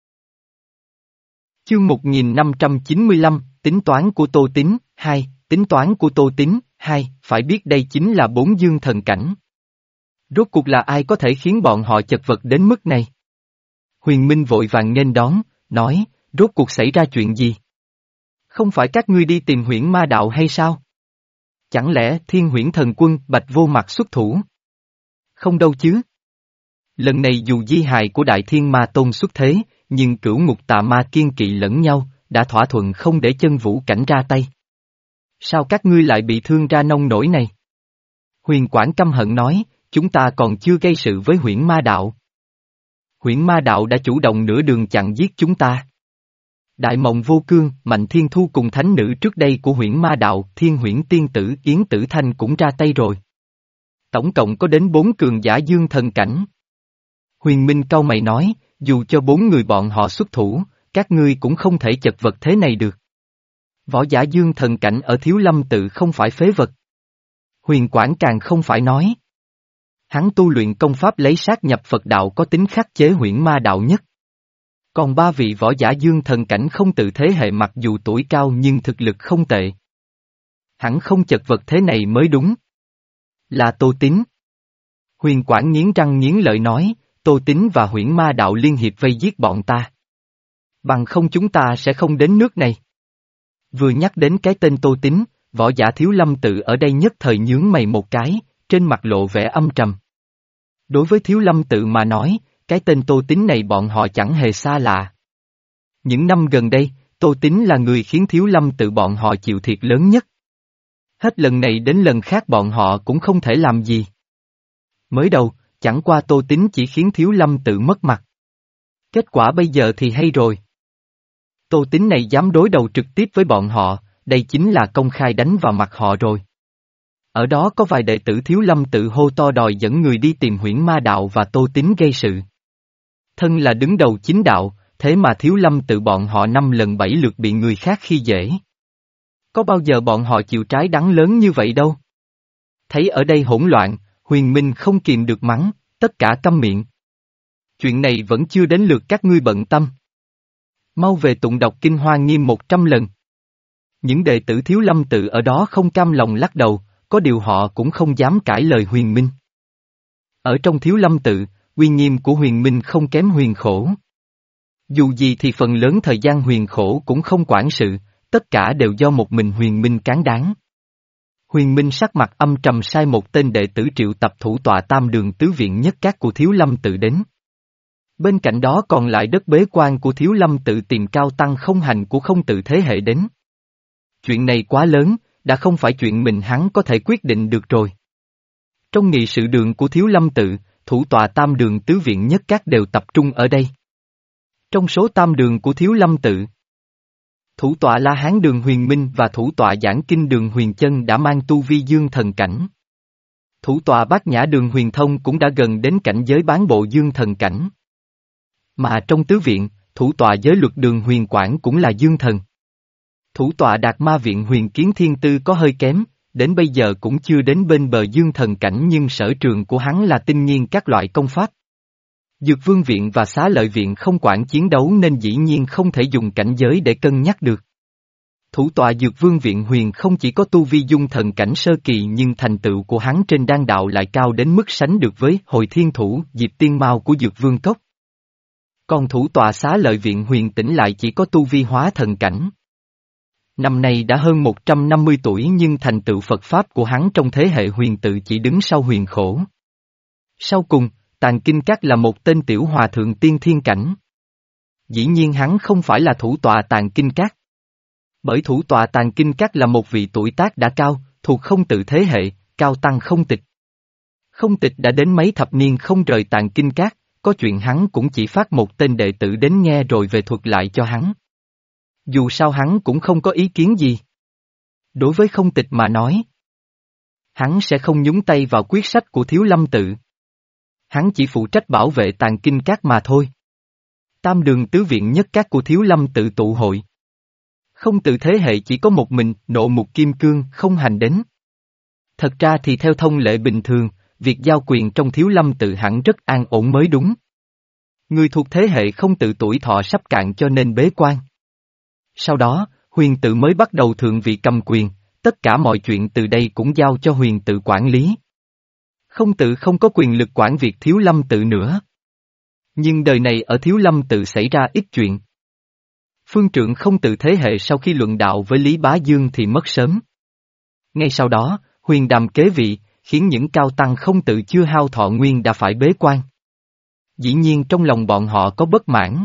Chương một nghìn năm trăm chín mươi lăm, tính toán của Tô Tín, hai, tính toán của Tô Tín, hai, phải biết đây chính là bốn dương thần cảnh. Rốt cuộc là ai có thể khiến bọn họ chật vật đến mức này? Huyền Minh vội vàng nghênh đón, nói, rốt cuộc xảy ra chuyện gì? Không phải các ngươi đi tìm Huyễn Ma Đạo hay sao? Chẳng lẽ Thiên Huyễn Thần Quân Bạch Vô Mặt xuất thủ? Không đâu chứ. Lần này dù di hài của Đại Thiên Ma Tôn xuất thế, nhưng cửu ngục tà ma kiên kỵ lẫn nhau, đã thỏa thuận không để chân vũ cảnh ra tay. Sao các ngươi lại bị thương ra nông nổi này? Huyền Quảng căm hận nói, chúng ta còn chưa gây sự với Huyễn Ma Đạo. Huyễn Ma Đạo đã chủ động nửa đường chặn giết chúng ta. Đại Mộng Vô Cương, Mạnh Thiên Thu cùng thánh nữ trước đây của Huyễn Ma Đạo, Thiên Huyễn Tiên Tử Yến Tử Thanh cũng ra tay rồi. Tổng cộng có đến bốn cường giả dương thần cảnh. Huyền Minh cau mày nói, dù cho bốn người bọn họ xuất thủ, các ngươi cũng không thể chật vật thế này được. Võ giả dương thần cảnh ở Thiếu Lâm Tự không phải phế vật. Huyền Quảng càng không phải nói. Hắn tu luyện công pháp lấy sát nhập Phật đạo có tính khắc chế Huyễn Ma Đạo nhất. Còn ba vị võ giả dương thần cảnh không tự thế hệ mặc dù tuổi cao nhưng thực lực không tệ. Hẳn không chật vật thế này mới đúng. Là Tô Tín. Huyền Quảng nghiến răng nghiến lợi nói, Tô Tín và Huyễn Ma Đạo liên hiệp vây giết bọn ta. Bằng không chúng ta sẽ không đến nước này. Vừa nhắc đến cái tên Tô Tín, võ giả Thiếu Lâm Tự ở đây nhất thời nhướng mày một cái, trên mặt lộ vẻ âm trầm. Đối với Thiếu Lâm Tự mà nói, cái tên Tô Tín này bọn họ chẳng hề xa lạ. Những năm gần đây, Tô Tín là người khiến Thiếu Lâm Tự bọn họ chịu thiệt lớn nhất. Hết lần này đến lần khác bọn họ cũng không thể làm gì. Mới đầu, chẳng qua Tô Tín chỉ khiến Thiếu Lâm Tự mất mặt. Kết quả bây giờ thì hay rồi. Tô Tín này dám đối đầu trực tiếp với bọn họ, đây chính là công khai đánh vào mặt họ rồi. Ở đó có vài đệ tử Thiếu Lâm tự hô to đòi dẫn người đi tìm Huyễn Ma Đạo và Tô Tín gây sự. Thân là đứng đầu chính đạo, thế mà Thiếu Lâm tự bọn họ năm lần bảy lượt bị người khác khi dễ. Có bao giờ bọn họ chịu trái đắng lớn như vậy đâu. Thấy ở đây hỗn loạn, Huyền Minh không kìm được mắng, tất cả câm miệng. Chuyện này vẫn chưa đến lượt các ngươi bận tâm. Mau về tụng đọc kinh Hoa Nghiêm một trăm lần. Những đệ tử Thiếu Lâm tự ở đó không cam lòng lắc đầu, có điều họ cũng không dám cãi lời Huyền Minh. Ở trong Thiếu Lâm tự, uy nghiêm của Huyền Minh không kém Huyền Khổ. Dù gì thì phần lớn thời gian Huyền Khổ cũng không quản sự, tất cả đều do một mình Huyền Minh cán đáng. Huyền Minh sắc mặt âm trầm sai một tên đệ tử triệu tập thủ tọa tam đường tứ viện nhất các của Thiếu Lâm tự đến. Bên cạnh đó còn lại đất bế quan của Thiếu Lâm tự tìm cao tăng không hành của không tự thế hệ đến. Chuyện này quá lớn, đã không phải chuyện mình hắn có thể quyết định được rồi. Trong nghị sự đường của Thiếu Lâm tự, thủ tọa tam đường tứ viện nhất các đều tập trung ở đây. Trong số tam đường của Thiếu Lâm tự, thủ tọa La Hán đường Huyền Minh và thủ tọa Giảng Kinh đường Huyền Chân đã mang tu vi dương thần cảnh. Thủ tọa Bát Nhã đường Huyền Thông cũng đã gần đến cảnh giới bán bộ dương thần cảnh. Mà trong tứ viện, thủ tọa giới luật đường Huyền Quảng cũng là dương thần. Thủ tọa Đạt Ma viện Huyền Kiến Thiên Tư có hơi kém, đến bây giờ cũng chưa đến bên bờ dương thần cảnh nhưng sở trường của hắn là tinh nghiên các loại công pháp. Dược Vương viện và Xá Lợi viện không quản chiến đấu nên dĩ nhiên không thể dùng cảnh giới để cân nhắc được. Thủ tọa Dược Vương viện Huyền không chỉ có tu vi dung thần cảnh sơ kỳ nhưng thành tựu của hắn trên đan đạo lại cao đến mức sánh được với Hồi Thiên Thủ, Diệp Tiên Mao của Dược Vương Cốc. Còn thủ tọa Xá Lợi viện Huyền Tĩnh lại chỉ có tu vi hóa thần cảnh. Năm nay đã hơn một trăm năm mươi tuổi nhưng thành tựu Phật Pháp của hắn trong thế hệ huyền tự chỉ đứng sau Huyền Khổ. Sau cùng, Tàng Kinh Các là một tên tiểu hòa thượng tiên thiên cảnh. Dĩ nhiên hắn không phải là thủ tọa Tàng Kinh Các. Bởi thủ tọa Tàng Kinh Các là một vị tuổi tác đã cao, thuộc không tự thế hệ, cao tăng không tịch. Không tịch đã đến mấy thập niên không rời Tàng Kinh Các, có chuyện hắn cũng chỉ phát một tên đệ tử đến nghe rồi về thuật lại cho hắn. Dù sao hắn cũng không có ý kiến gì. Đối với không tịch mà nói, hắn sẽ không nhúng tay vào quyết sách của Thiếu Lâm tự. Hắn chỉ phụ trách bảo vệ Tàng Kinh Các mà thôi. Tam đường tứ viện nhất các của Thiếu Lâm tự tụ hội. Không tự thế hệ chỉ có một mình, Nộ Mục Kim Cương không hành đến. Thật ra thì theo thông lệ bình thường, việc giao quyền trong Thiếu Lâm tự hẳn rất an ổn mới đúng. Người thuộc thế hệ không tự tuổi thọ sắp cạn cho nên bế quan. Sau đó, huyền tự mới bắt đầu thượng vị cầm quyền, tất cả mọi chuyện từ đây cũng giao cho huyền tự quản lý. Không tự không có quyền lực quản việc Thiếu Lâm tự nữa. Nhưng đời này ở Thiếu Lâm tự xảy ra ít chuyện. Phương trượng không tự thế hệ sau khi luận đạo với Lý Bá Dương thì mất sớm. Ngay sau đó, huyền đàm kế vị, khiến những cao tăng không tự chưa hao thọ nguyên đã phải bế quan. Dĩ nhiên trong lòng bọn họ có bất mãn.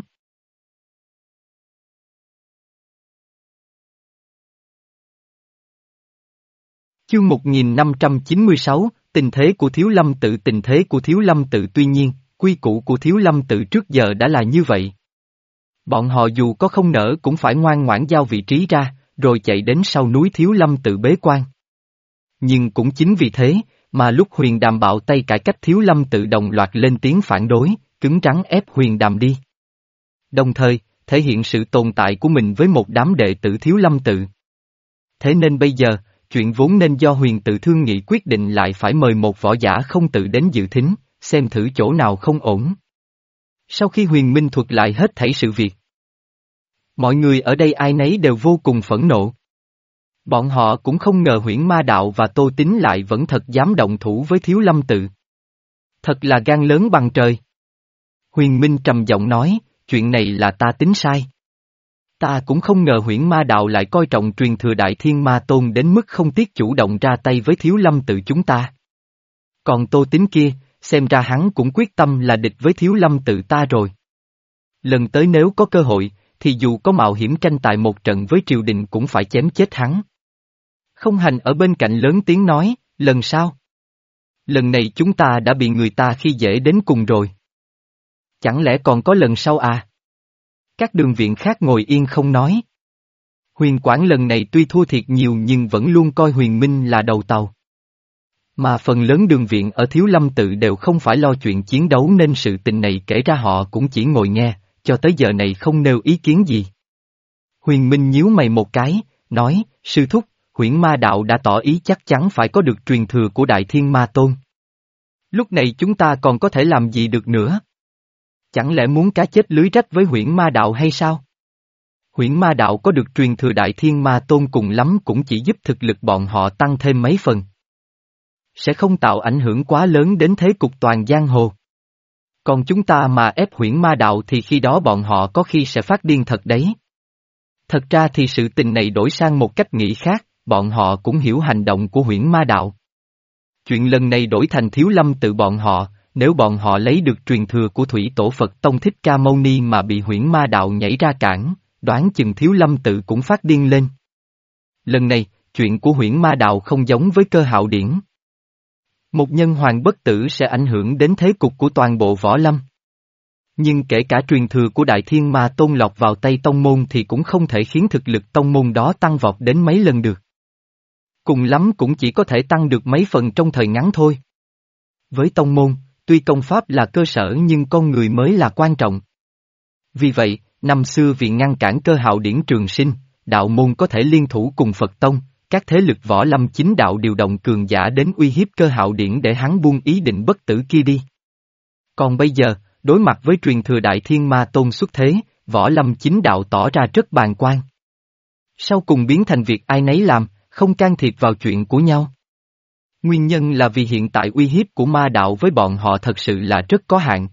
Chương một nghìn năm trăm chín mươi sáu, tình thế của Thiếu Lâm tự tình thế của Thiếu Lâm tự tuy nhiên, quy củ của Thiếu Lâm tự trước giờ đã là như vậy. Bọn họ dù có không nỡ cũng phải ngoan ngoãn giao vị trí ra, rồi chạy đến sau núi Thiếu Lâm tự bế quan. Nhưng cũng chính vì thế, mà lúc huyền đàm bạo tay cải cách Thiếu Lâm tự đồng loạt lên tiếng phản đối, cứng rắn ép huyền đàm đi. Đồng thời, thể hiện sự tồn tại của mình với một đám đệ tử Thiếu Lâm tự. Thế nên bây giờ, chuyện vốn nên do huyền tự thương nghị quyết định lại phải mời một võ giả không tự đến dự thính, xem thử chỗ nào không ổn. Sau khi huyền minh thuật lại hết thảy sự việc, mọi người ở đây ai nấy đều vô cùng phẫn nộ. Bọn họ cũng không ngờ Huyễn Ma Đạo và Tô Tín lại vẫn thật dám động thủ với Thiếu Lâm tự. Thật là gan lớn bằng trời. Huyền Minh trầm giọng nói, chuyện này là ta tính sai. Ta cũng không ngờ Huyễn Ma Đạo lại coi trọng truyền thừa Đại Thiên Ma Tôn đến mức không tiếc chủ động ra tay với Thiếu Lâm tự chúng ta. Còn Tô Tín kia, xem ra hắn cũng quyết tâm là địch với Thiếu Lâm tự ta rồi. Lần tới nếu có cơ hội, thì dù có mạo hiểm tranh tài một trận với triều đình cũng phải chém chết hắn. Không hành ở bên cạnh lớn tiếng nói, lần sau. Lần này chúng ta đã bị người ta khi dễ đến cùng rồi. Chẳng lẽ còn có lần sau à? Các đường viện khác ngồi yên không nói. Huyền Quảng lần này tuy thua thiệt nhiều nhưng vẫn luôn coi Huyền Minh là đầu tàu. Mà phần lớn đường viện ở Thiếu Lâm Tự đều không phải lo chuyện chiến đấu nên sự tình này kể ra họ cũng chỉ ngồi nghe, cho tới giờ này không nêu ý kiến gì. Huyền Minh nhíu mày một cái, nói, sư thúc, Huyễn Ma Đạo đã tỏ ý chắc chắn phải có được truyền thừa của Đại Thiên Ma Tôn. Lúc này chúng ta còn có thể làm gì được nữa? Chẳng lẽ muốn cá chết lưới rách với Huyễn Ma Đạo hay sao? Huyễn Ma Đạo có được truyền thừa Đại Thiên Ma Tôn cùng lắm cũng chỉ giúp thực lực bọn họ tăng thêm mấy phần. Sẽ không tạo ảnh hưởng quá lớn đến thế cục toàn giang hồ. Còn chúng ta mà ép Huyễn Ma Đạo thì khi đó bọn họ có khi sẽ phát điên thật đấy. Thật ra thì sự tình này đổi sang một cách nghĩ khác, bọn họ cũng hiểu hành động của Huyễn Ma Đạo. Chuyện lần này đổi thành Thiếu Lâm Tự bọn họ, nếu bọn họ lấy được truyền thừa của Thủy Tổ Phật Tông Thích Ca Mâu Ni mà bị Huyễn Ma Đạo nhảy ra cản, đoán chừng Thiếu Lâm Tự cũng phát điên lên. Lần này, chuyện của Huyễn Ma Đạo không giống với Cơ Hạo Điển. Một nhân hoàng bất tử sẽ ảnh hưởng đến thế cục của toàn bộ võ lâm. Nhưng kể cả truyền thừa của Đại Thiên Ma Tôn lọt vào tay tông môn thì cũng không thể khiến thực lực tông môn đó tăng vọt đến mấy lần được. Cùng lắm cũng chỉ có thể tăng được mấy phần trong thời ngắn thôi. Với tông môn, tuy công pháp là cơ sở nhưng con người mới là quan trọng. Vì vậy, năm xưa vì ngăn cản Cơ Hạo Điển trường sinh, đạo môn có thể liên thủ cùng Phật Tông, các thế lực võ lâm chính đạo điều động cường giả đến uy hiếp Cơ Hạo Điển để hắn buông ý định bất tử kia đi. Còn bây giờ, đối mặt với truyền thừa Đại Thiên Ma Tôn xuất thế, võ lâm chính đạo tỏ ra rất bàng quan. Sau cùng biến thành việc ai nấy làm, không can thiệp vào chuyện của nhau. Nguyên nhân là vì hiện tại uy hiếp của ma đạo với bọn họ thật sự là rất có hạn.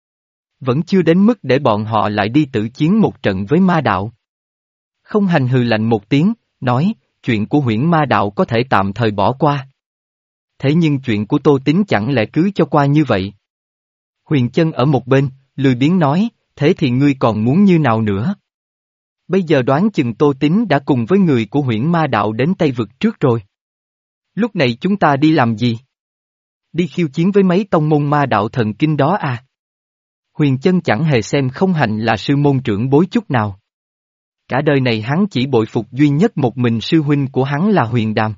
Vẫn chưa đến mức để bọn họ lại đi tử chiến một trận với ma đạo. Không Hành hừ lạnh một tiếng, nói, chuyện của Huyễn Ma Đạo có thể tạm thời bỏ qua. Thế nhưng chuyện của Tô Tín chẳng lẽ cứ cho qua như vậy? Huyền Chân ở một bên, lười biếng nói, thế thì ngươi còn muốn như nào nữa? Bây giờ đoán chừng Tô Tín đã cùng với người của Huyễn Ma Đạo đến Tây Vực trước rồi. Lúc này chúng ta đi làm gì? Đi khiêu chiến với mấy tông môn ma đạo thần kinh đó à? Huyền Chân chẳng hề xem Không Hành là sư môn trưởng bối chút nào. Cả đời này hắn chỉ bội phục duy nhất một mình sư huynh của hắn là Huyền Đàm.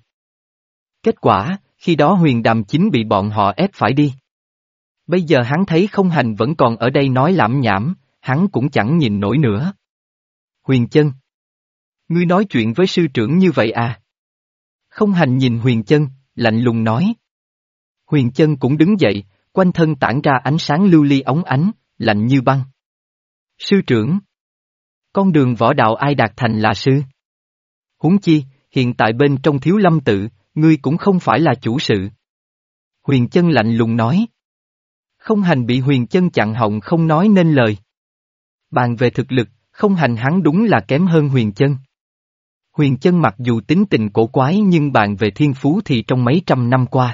Kết quả, khi đó Huyền Đàm chính bị bọn họ ép phải đi. Bây giờ hắn thấy Không Hành vẫn còn ở đây nói lảm nhảm, hắn cũng chẳng nhìn nổi nữa. Huyền Chân, ngươi nói chuyện với sư trưởng như vậy à? Không Hành nhìn Huyền Chân, lạnh lùng nói. Huyền Chân cũng đứng dậy, quanh thân tản ra ánh sáng lưu ly óng ánh, lạnh như băng. Sư trưởng, con đường võ đạo ai đạt thành là sư? Huống chi, hiện tại bên trong Thiếu Lâm Tự, ngươi cũng không phải là chủ sự. Huyền Chân lạnh lùng nói. Không Hành bị Huyền Chân chặn họng không nói nên lời. Bàn về thực lực, Không Hành hắn đúng là kém hơn Huyền Chân. Huyền Chân mặc dù tính tình cổ quái nhưng bàn về thiên phú thì trong mấy trăm năm qua.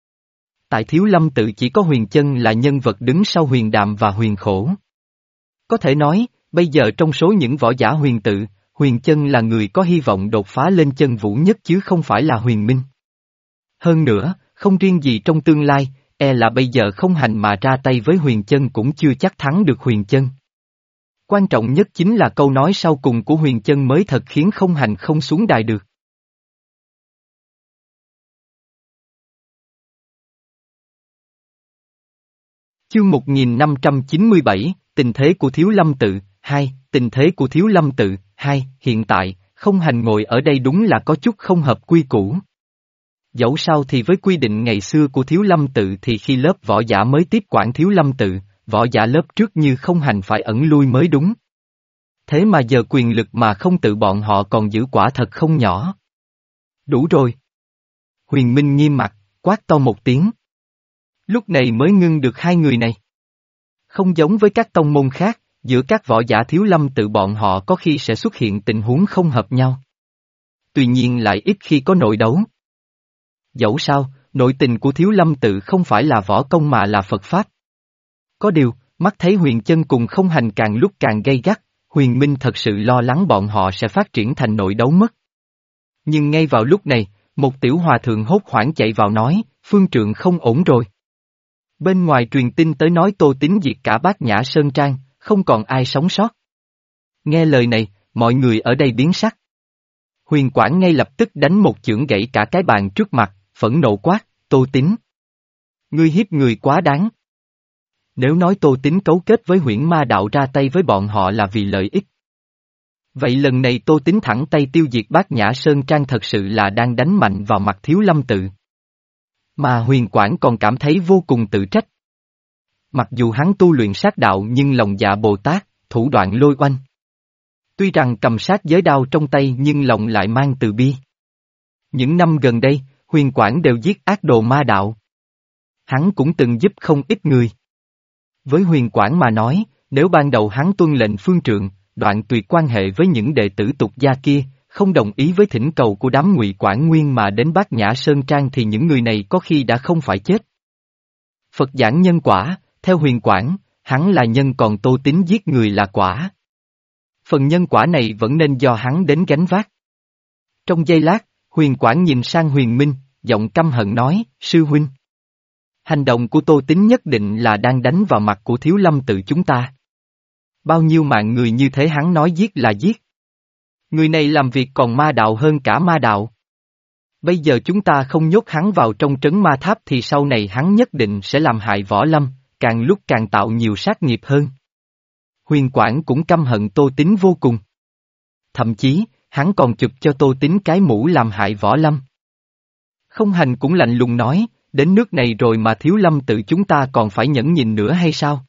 Tại Thiếu Lâm Tự chỉ có Huyền Chân là nhân vật đứng sau Huyền Đàm và Huyền Khổ. Có thể nói, bây giờ trong số những võ giả huyền tự, Huyền Chân là người có hy vọng đột phá lên chân vũ nhất chứ không phải là Huyền Minh. Hơn nữa, không riêng gì trong tương lai, e là bây giờ Không Hành mà ra tay với Huyền Chân cũng chưa chắc thắng được Huyền Chân. Quan trọng nhất chính là câu nói sau cùng của Huyền Chân mới thật khiến Không Hành không xuống đài được. Chương một nghìn năm trăm chín mươi bảy, tình thế của Thiếu Lâm Tự, hai, tình thế của Thiếu Lâm Tự, hai, hiện tại, Không Hành ngồi ở đây đúng là có chút không hợp quy củ. Dẫu sao thì với quy định ngày xưa của Thiếu Lâm Tự thì khi lớp võ giả mới tiếp quản Thiếu Lâm Tự, võ giả lớp trước như Không Hành phải ẩn lui mới đúng. Thế mà giờ quyền lực mà không tự bọn họ còn giữ quả thật không nhỏ. Đủ rồi. Huyền Minh nghiêm mặt, quát to một tiếng. Lúc này mới ngưng được hai người này. Không giống với các tông môn khác, giữa các võ giả Thiếu Lâm Tự bọn họ có khi sẽ xuất hiện tình huống không hợp nhau. Tuy nhiên lại ít khi có nội đấu. Dẫu sao, nội tình của Thiếu Lâm Tự không phải là võ công mà là Phật Pháp. Có điều, mắt thấy Huyền Chân cùng Không Hành càng lúc càng gay gắt, Huyền Minh thật sự lo lắng bọn họ sẽ phát triển thành nội đấu mất. Nhưng ngay vào lúc này, một tiểu hòa thượng hốt hoảng chạy vào nói, phương trượng không ổn rồi. Bên ngoài truyền tin tới nói Tô Tín diệt cả Bát Nhã Sơn Trang, không còn ai sống sót. Nghe lời này, mọi người ở đây biến sắc. Huyền Quảng ngay lập tức đánh một chưởng gãy cả cái bàn trước mặt, phẫn nộ quát, Tô Tín. Ngươi hiếp người quá đáng. Nếu nói Tô Tín cấu kết với huyễn ma đạo ra tay với bọn họ là vì lợi ích. Vậy lần này Tô Tín thẳng tay tiêu diệt Bát Nhã Sơn Trang thật sự là đang đánh mạnh vào mặt Thiếu Lâm Tự. Mà Huyền Quảng còn cảm thấy vô cùng tự trách. Mặc dù hắn tu luyện sát đạo nhưng lòng dạ Bồ Tát, thủ đoạn lôi oanh. Tuy rằng cầm sát giới đao trong tay nhưng lòng lại mang từ bi. Những năm gần đây, Huyền Quảng đều giết ác đồ ma đạo. Hắn cũng từng giúp không ít người. Với Huyền Quảng mà nói, nếu ban đầu hắn tuân lệnh phương trượng, đoạn tuyệt quan hệ với những đệ tử tục gia kia, không đồng ý với thỉnh cầu của đám Ngụy Quảng Nguyên mà đến Bát Nhã Sơn Trang thì những người này có khi đã không phải chết. Phật giảng nhân quả, theo Huyền Quảng, hắn là nhân còn Tô Tín giết người là quả. Phần nhân quả này vẫn nên do hắn đến gánh vác. Trong giây lát, Huyền Quảng nhìn sang Huyền Minh, giọng căm hận nói, sư huynh. Hành động của Tô Tín nhất định là đang đánh vào mặt của Thiếu Lâm Tự chúng ta. Bao nhiêu mạng người như thế hắn nói giết là giết. Người này làm việc còn ma đạo hơn cả ma đạo. Bây giờ chúng ta không nhốt hắn vào trong trấn ma tháp thì sau này hắn nhất định sẽ làm hại võ lâm, càng lúc càng tạo nhiều sát nghiệp hơn. Huyền Quảng cũng căm hận Tô Tín vô cùng. Thậm chí, hắn còn chụp cho Tô Tín cái mũ làm hại võ lâm. Không Hành cũng lạnh lùng nói, đến nước này rồi mà Thiếu Lâm Tự chúng ta còn phải nhẫn nhìn nữa hay sao?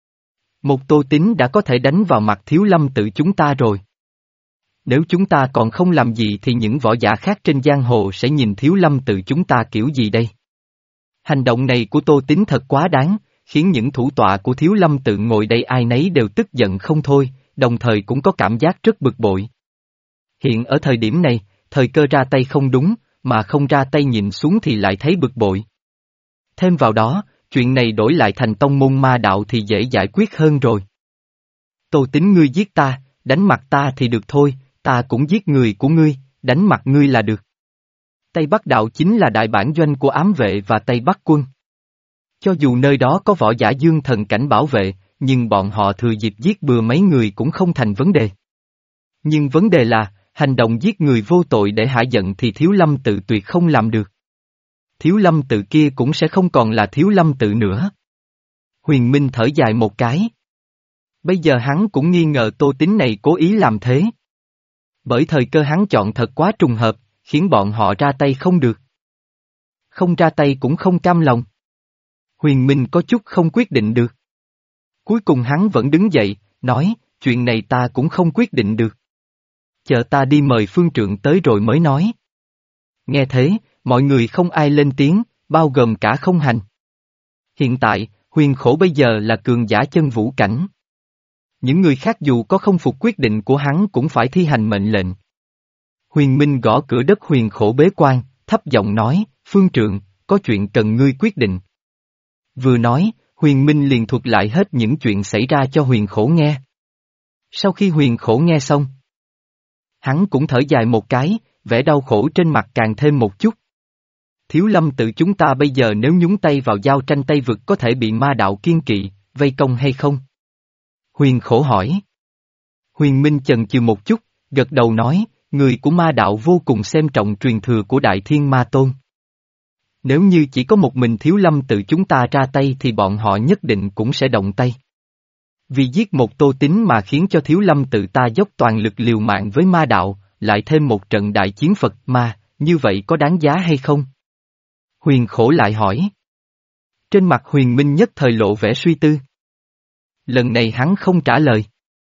Một Tô Tín đã có thể đánh vào mặt Thiếu Lâm Tự chúng ta rồi. Nếu chúng ta còn không làm gì thì những võ giả khác trên giang hồ sẽ nhìn Thiếu Lâm Tự chúng ta kiểu gì đây? Hành động này của Tô Tín thật quá đáng, khiến những thủ tọa của Thiếu Lâm Tự ngồi đây ai nấy đều tức giận không thôi, đồng thời cũng có cảm giác rất bực bội. Hiện ở thời điểm này, thời cơ ra tay không đúng, mà không ra tay nhìn xuống thì lại thấy bực bội. Thêm vào đó, chuyện này đổi lại thành tông môn ma đạo thì dễ giải quyết hơn rồi. Tô Tín ngươi giết ta, đánh mặt ta thì được thôi, ta cũng giết người của ngươi, đánh mặt ngươi là được. Tây Bắc đạo chính là đại bản doanh của ám vệ và Tây Bắc quân. Cho dù nơi đó có võ giả dương thần cảnh bảo vệ, nhưng bọn họ thừa dịp giết bừa mấy người cũng không thành vấn đề. Nhưng vấn đề là, hành động giết người vô tội để hả giận thì Thiếu Lâm Tự tuyệt không làm được. Thiếu Lâm Tự kia cũng sẽ không còn là Thiếu Lâm Tự nữa. Huyền Minh thở dài một cái. Bây giờ hắn cũng nghi ngờ Tô Tín này cố ý làm thế. Bởi thời cơ hắn chọn thật quá trùng hợp, khiến bọn họ ra tay không được. Không ra tay cũng không cam lòng. Huyền Minh có chút không quyết định được. Cuối cùng hắn vẫn đứng dậy, nói, chuyện này ta cũng không quyết định được. Chờ ta đi mời phương trượng tới rồi mới nói. Nghe thế, mọi người không ai lên tiếng, bao gồm cả Không Hành. Hiện tại, Huyền Khổ bây giờ là cường giả chân vũ cảnh. Những người khác dù có không phục quyết định của hắn cũng phải thi hành mệnh lệnh. Huyền Minh gõ cửa đất Huyền Khổ bế quan, thấp giọng nói, phương trượng, có chuyện cần ngươi quyết định. Vừa nói, Huyền Minh liền thuật lại hết những chuyện xảy ra cho Huyền Khổ nghe. Sau khi Huyền Khổ nghe xong, hắn cũng thở dài một cái, vẻ đau khổ trên mặt càng thêm một chút. Thiếu Lâm Tự chúng ta bây giờ nếu nhúng tay vào giao tranh Tây Vực có thể bị ma đạo kiên kỵ, vây công hay không? Huyền Khổ hỏi. Huyền Minh chần chừ một chút, gật đầu nói, người của ma đạo vô cùng xem trọng truyền thừa của Đại Thiên Ma Tôn. Nếu như chỉ có một mình Thiếu Lâm Tự chúng ta ra tay thì bọn họ nhất định cũng sẽ động tay. Vì giết một Tô Tín mà khiến cho Thiếu Lâm Tự ta dốc toàn lực liều mạng với ma đạo, lại thêm một trận đại chiến Phật ma, như vậy có đáng giá hay không? Huyền Khổ lại hỏi. Trên mặt Huyền Minh nhất thời lộ vẻ suy tư. Lần này hắn không trả lời.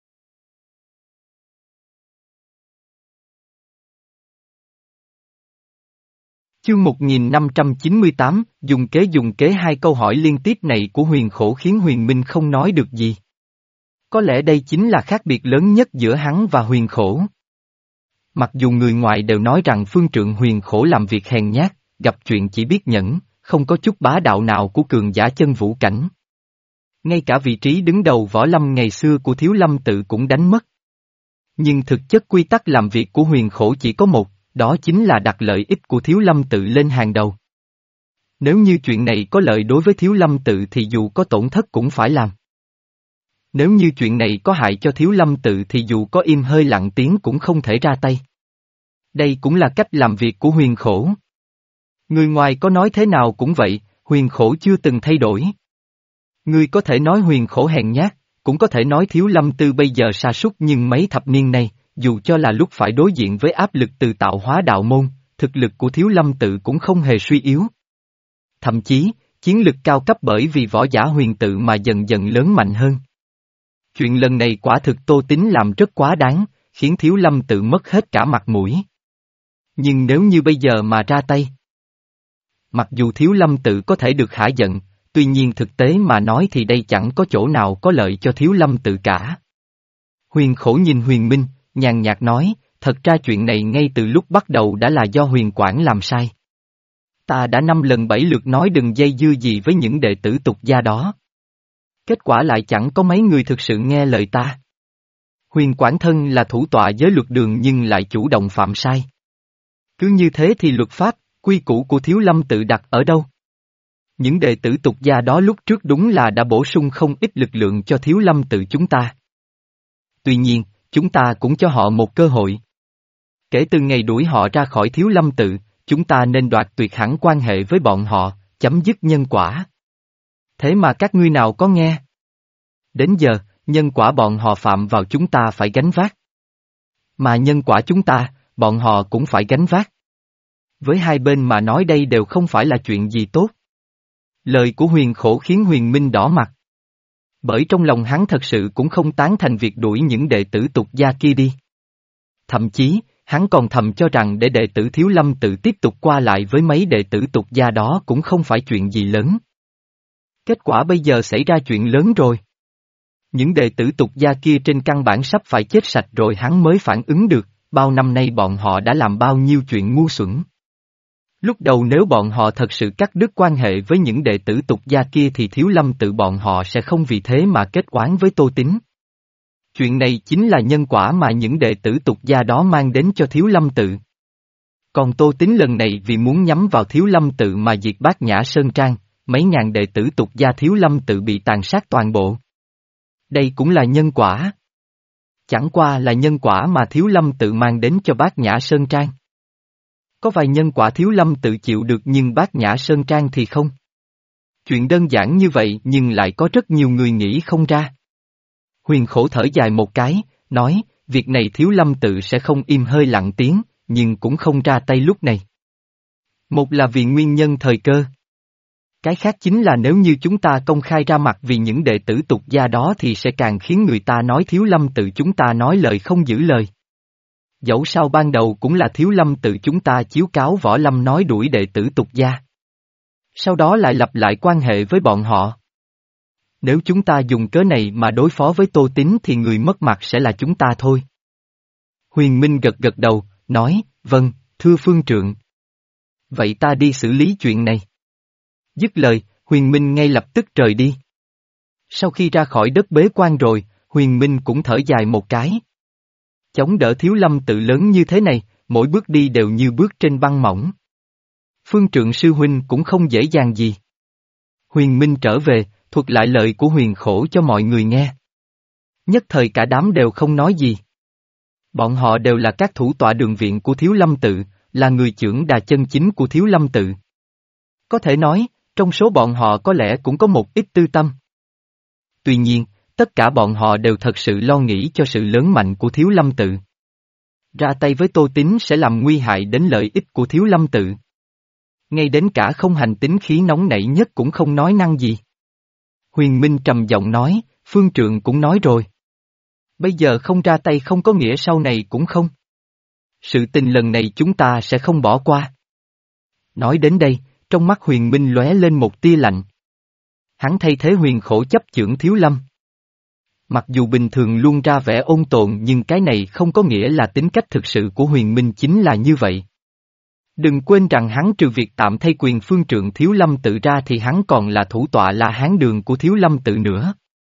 Chương một nghìn năm trăm chín mươi tám, dùng kế dùng kế hai câu hỏi liên tiếp này của Huyền Khổ khiến Huyền Minh không nói được gì. Có lẽ đây chính là khác biệt lớn nhất giữa hắn và Huyền Khổ. Mặc dù người ngoài đều nói rằng phương trượng Huyền Khổ làm việc hèn nhát, gặp chuyện chỉ biết nhẫn, không có chút bá đạo nào của cường giả chân vũ cảnh. Ngay cả vị trí đứng đầu võ lâm ngày xưa của Thiếu Lâm Tự cũng đánh mất. Nhưng thực chất quy tắc làm việc của Huyền Khổ chỉ có một, đó chính là đặt lợi ích của Thiếu Lâm Tự lên hàng đầu. Nếu như chuyện này có lợi đối với Thiếu Lâm Tự thì dù có tổn thất cũng phải làm. Nếu như chuyện này có hại cho Thiếu Lâm Tự thì dù có im hơi lặng tiếng cũng không thể ra tay. Đây cũng là cách làm việc của Huyền Khổ. Người ngoài có nói thế nào cũng vậy, Huyền Khổ chưa từng thay đổi. Ngươi có thể nói Huyền Khổ hèn nhát, cũng có thể nói Thiếu Lâm Tư bây giờ sa sút nhưng mấy thập niên nay, dù cho là lúc phải đối diện với áp lực từ tạo hóa đạo môn, thực lực của Thiếu Lâm Tự cũng không hề suy yếu. Thậm chí, chiến lực cao cấp bởi vì võ giả huyền tự mà dần dần lớn mạnh hơn. Chuyện lần này quả thực Tô Tín làm rất quá đáng, khiến Thiếu Lâm Tự mất hết cả mặt mũi. Nhưng nếu như bây giờ mà ra tay, mặc dù Thiếu Lâm Tự có thể được hả giận, tuy nhiên thực tế mà nói thì đây chẳng có chỗ nào có lợi cho Thiếu Lâm Tự cả. Huyền Khổ nhìn Huyền Minh, nhàn nhạt nói, thật ra chuyện này ngay từ lúc bắt đầu đã là do Huyền Quảng làm sai. Ta đã năm lần bảy lượt nói đừng dây dưa gì với những đệ tử tục gia đó. Kết quả lại chẳng có mấy người thực sự nghe lời ta. Huyền Quảng thân là thủ tọa giới luật đường nhưng lại chủ động phạm sai. Cứ như thế thì luật pháp, quy củ của Thiếu Lâm Tự đặt ở đâu? Những đệ tử tục gia đó lúc trước đúng là đã bổ sung không ít lực lượng cho Thiếu Lâm Tự chúng ta. Tuy nhiên, chúng ta cũng cho họ một cơ hội. Kể từ ngày đuổi họ ra khỏi Thiếu Lâm Tự, chúng ta nên đoạt tuyệt hẳn quan hệ với bọn họ, chấm dứt nhân quả. Thế mà các ngươi nào có nghe? Đến giờ, nhân quả bọn họ phạm vào chúng ta phải gánh vác. Mà nhân quả chúng ta, bọn họ cũng phải gánh vác. Với hai bên mà nói đây đều không phải là chuyện gì tốt. Lời của Huyền Khổ khiến Huyền Minh đỏ mặt. Bởi trong lòng hắn thật sự cũng không tán thành việc đuổi những đệ tử tục gia kia đi. Thậm chí, hắn còn thầm cho rằng để đệ tử Thiếu Lâm Tự tiếp tục qua lại với mấy đệ tử tục gia đó cũng không phải chuyện gì lớn. Kết quả bây giờ xảy ra chuyện lớn rồi. Những đệ tử tục gia kia trên căn bản sắp phải chết sạch rồi hắn mới phản ứng được, bao năm nay bọn họ đã làm bao nhiêu chuyện ngu xuẩn. Lúc đầu nếu bọn họ thật sự cắt đứt quan hệ với những đệ tử tục gia kia thì Thiếu Lâm Tự bọn họ sẽ không vì thế mà kết oán với Tô Tín. Chuyện này chính là nhân quả mà những đệ tử tục gia đó mang đến cho Thiếu Lâm Tự. Còn Tô Tín lần này vì muốn nhắm vào Thiếu Lâm Tự mà diệt Bát Nhã Sơn Trang, mấy ngàn đệ tử tục gia Thiếu Lâm Tự bị tàn sát toàn bộ. Đây cũng là nhân quả. Chẳng qua là nhân quả mà Thiếu Lâm Tự mang đến cho Bát Nhã Sơn Trang. Có vài nhân quả Thiếu Lâm Tự chịu được nhưng Bát Nhã Sơn Trang thì không. Chuyện đơn giản như vậy nhưng lại có rất nhiều người nghĩ không ra. Huyền Khổ thở dài một cái, nói, việc này Thiếu Lâm Tự sẽ không im hơi lặng tiếng, nhưng cũng không ra tay lúc này. Một là vì nguyên nhân thời cơ. Cái khác chính là nếu như chúng ta công khai ra mặt vì những đệ tử tục gia đó thì sẽ càng khiến người ta nói Thiếu Lâm Tự chúng ta nói lời không giữ lời. Dẫu sao ban đầu cũng là Thiếu Lâm Tự chúng ta chiếu cáo Võ Lâm nói đuổi đệ tử tục gia. Sau đó lại lập lại quan hệ với bọn họ. Nếu chúng ta dùng cớ này mà đối phó với Tô Tín thì người mất mặt sẽ là chúng ta thôi. Huyền Minh gật gật đầu, nói, vâng, thưa phương trượng. Vậy ta đi xử lý chuyện này. Dứt lời, Huyền Minh ngay lập tức rời đi. Sau khi ra khỏi đất bế quan rồi, Huyền Minh cũng thở dài một cái. Chống đỡ Thiếu Lâm Tự lớn như thế này, mỗi bước đi đều như bước trên băng mỏng. Phương trượng sư huynh cũng không dễ dàng gì. Huyền Minh trở về, thuật lại lời của Huyền Khổ cho mọi người nghe. Nhất thời cả đám đều không nói gì. Bọn họ đều là các thủ tọa đường viện của Thiếu Lâm Tự, là người trưởng đà chân chính của Thiếu Lâm Tự. Có thể nói, trong số bọn họ có lẽ cũng có một ít tư tâm. Tuy nhiên, tất cả bọn họ đều thật sự lo nghĩ cho sự lớn mạnh của Thiếu Lâm Tự. Ra tay với Tô Tín sẽ làm nguy hại đến lợi ích của Thiếu Lâm Tự. Ngay đến cả không hành tính khí nóng nảy nhất cũng không nói năng gì. Huyền Minh trầm giọng nói, phương trượng cũng nói rồi. Bây giờ không ra tay không có nghĩa sau này cũng không. Sự tình lần này chúng ta sẽ không bỏ qua. Nói đến đây, trong mắt Huyền Minh lóe lên một tia lạnh. Hắn thay thế Huyền Khổ chấp chưởng Thiếu Lâm. Mặc dù bình thường luôn ra vẻ ôn tồn nhưng cái này không có nghĩa là tính cách thực sự của Huyền Minh chính là như vậy. Đừng quên rằng hắn trừ việc tạm thay quyền phương trượng Thiếu Lâm Tự ra thì hắn còn là thủ tọa La Hán Đường của Thiếu Lâm Tự nữa.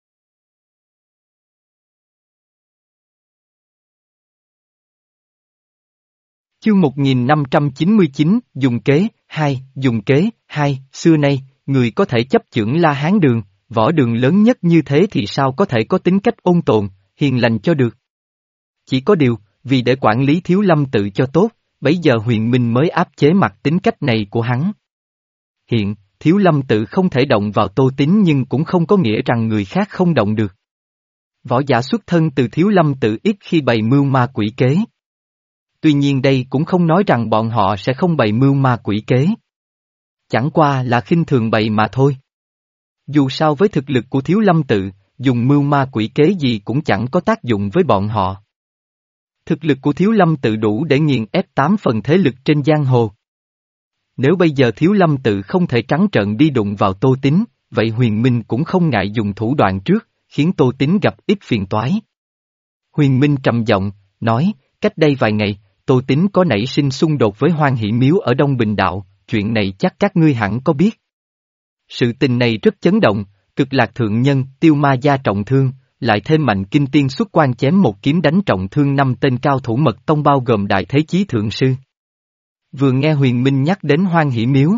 Chương một nghìn năm trăm chín mươi chín, dùng kế, hai, dùng kế, hai, xưa nay, người có thể chấp chưởng La Hán Đường, võ đường lớn nhất như thế thì sao có thể có tính cách ôn tồn, hiền lành cho được. Chỉ có điều, vì để quản lý Thiếu Lâm Tự cho tốt, Bấy giờ Huyền Minh mới áp chế mặt tính cách này của hắn. Hiện, Thiếu Lâm Tự không thể động vào Tô Tín nhưng cũng không có nghĩa rằng người khác không động được. Võ giả xuất thân từ Thiếu Lâm Tự ít khi bày mưu ma quỷ kế. Tuy nhiên đây cũng không nói rằng bọn họ sẽ không bày mưu ma quỷ kế. Chẳng qua là khinh thường bày mà thôi. Dù sao với thực lực của Thiếu Lâm Tự, dùng mưu ma quỷ kế gì cũng chẳng có tác dụng với bọn họ. Thực lực của Thiếu Lâm Tự đủ để nghiền ép tám phần thế lực trên giang hồ. Nếu bây giờ Thiếu Lâm Tự không thể trắng trợn đi đụng vào Tô Tín, vậy Huyền Minh cũng không ngại dùng thủ đoạn trước, khiến Tô Tín gặp ít phiền toái. Huyền Minh trầm giọng, nói, cách đây vài ngày, Tô Tín có nảy sinh xung đột với Hoan Hỷ Miếu ở Đông Bình Đạo, chuyện này chắc các ngươi hẳn có biết. Sự tình này rất chấn động, Cực Lạc Thượng Nhân, Tiêu Ma Gia trọng thương, lại thêm Mạnh Kinh Tiên xuất quan chém một kiếm đánh trọng thương năm tên cao thủ Mật Tông bao gồm Đại Thế Chí Thượng Sư. Vừa nghe Huyền Minh nhắc đến Hoan Hỷ Miếu,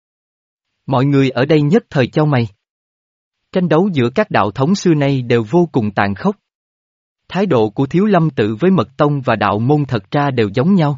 mọi người ở đây nhất thời chau mày. Tranh đấu giữa các đạo thống xưa nay đều vô cùng tàn khốc. Thái độ của Thiếu Lâm Tự với Mật Tông và đạo môn thật ra đều giống nhau.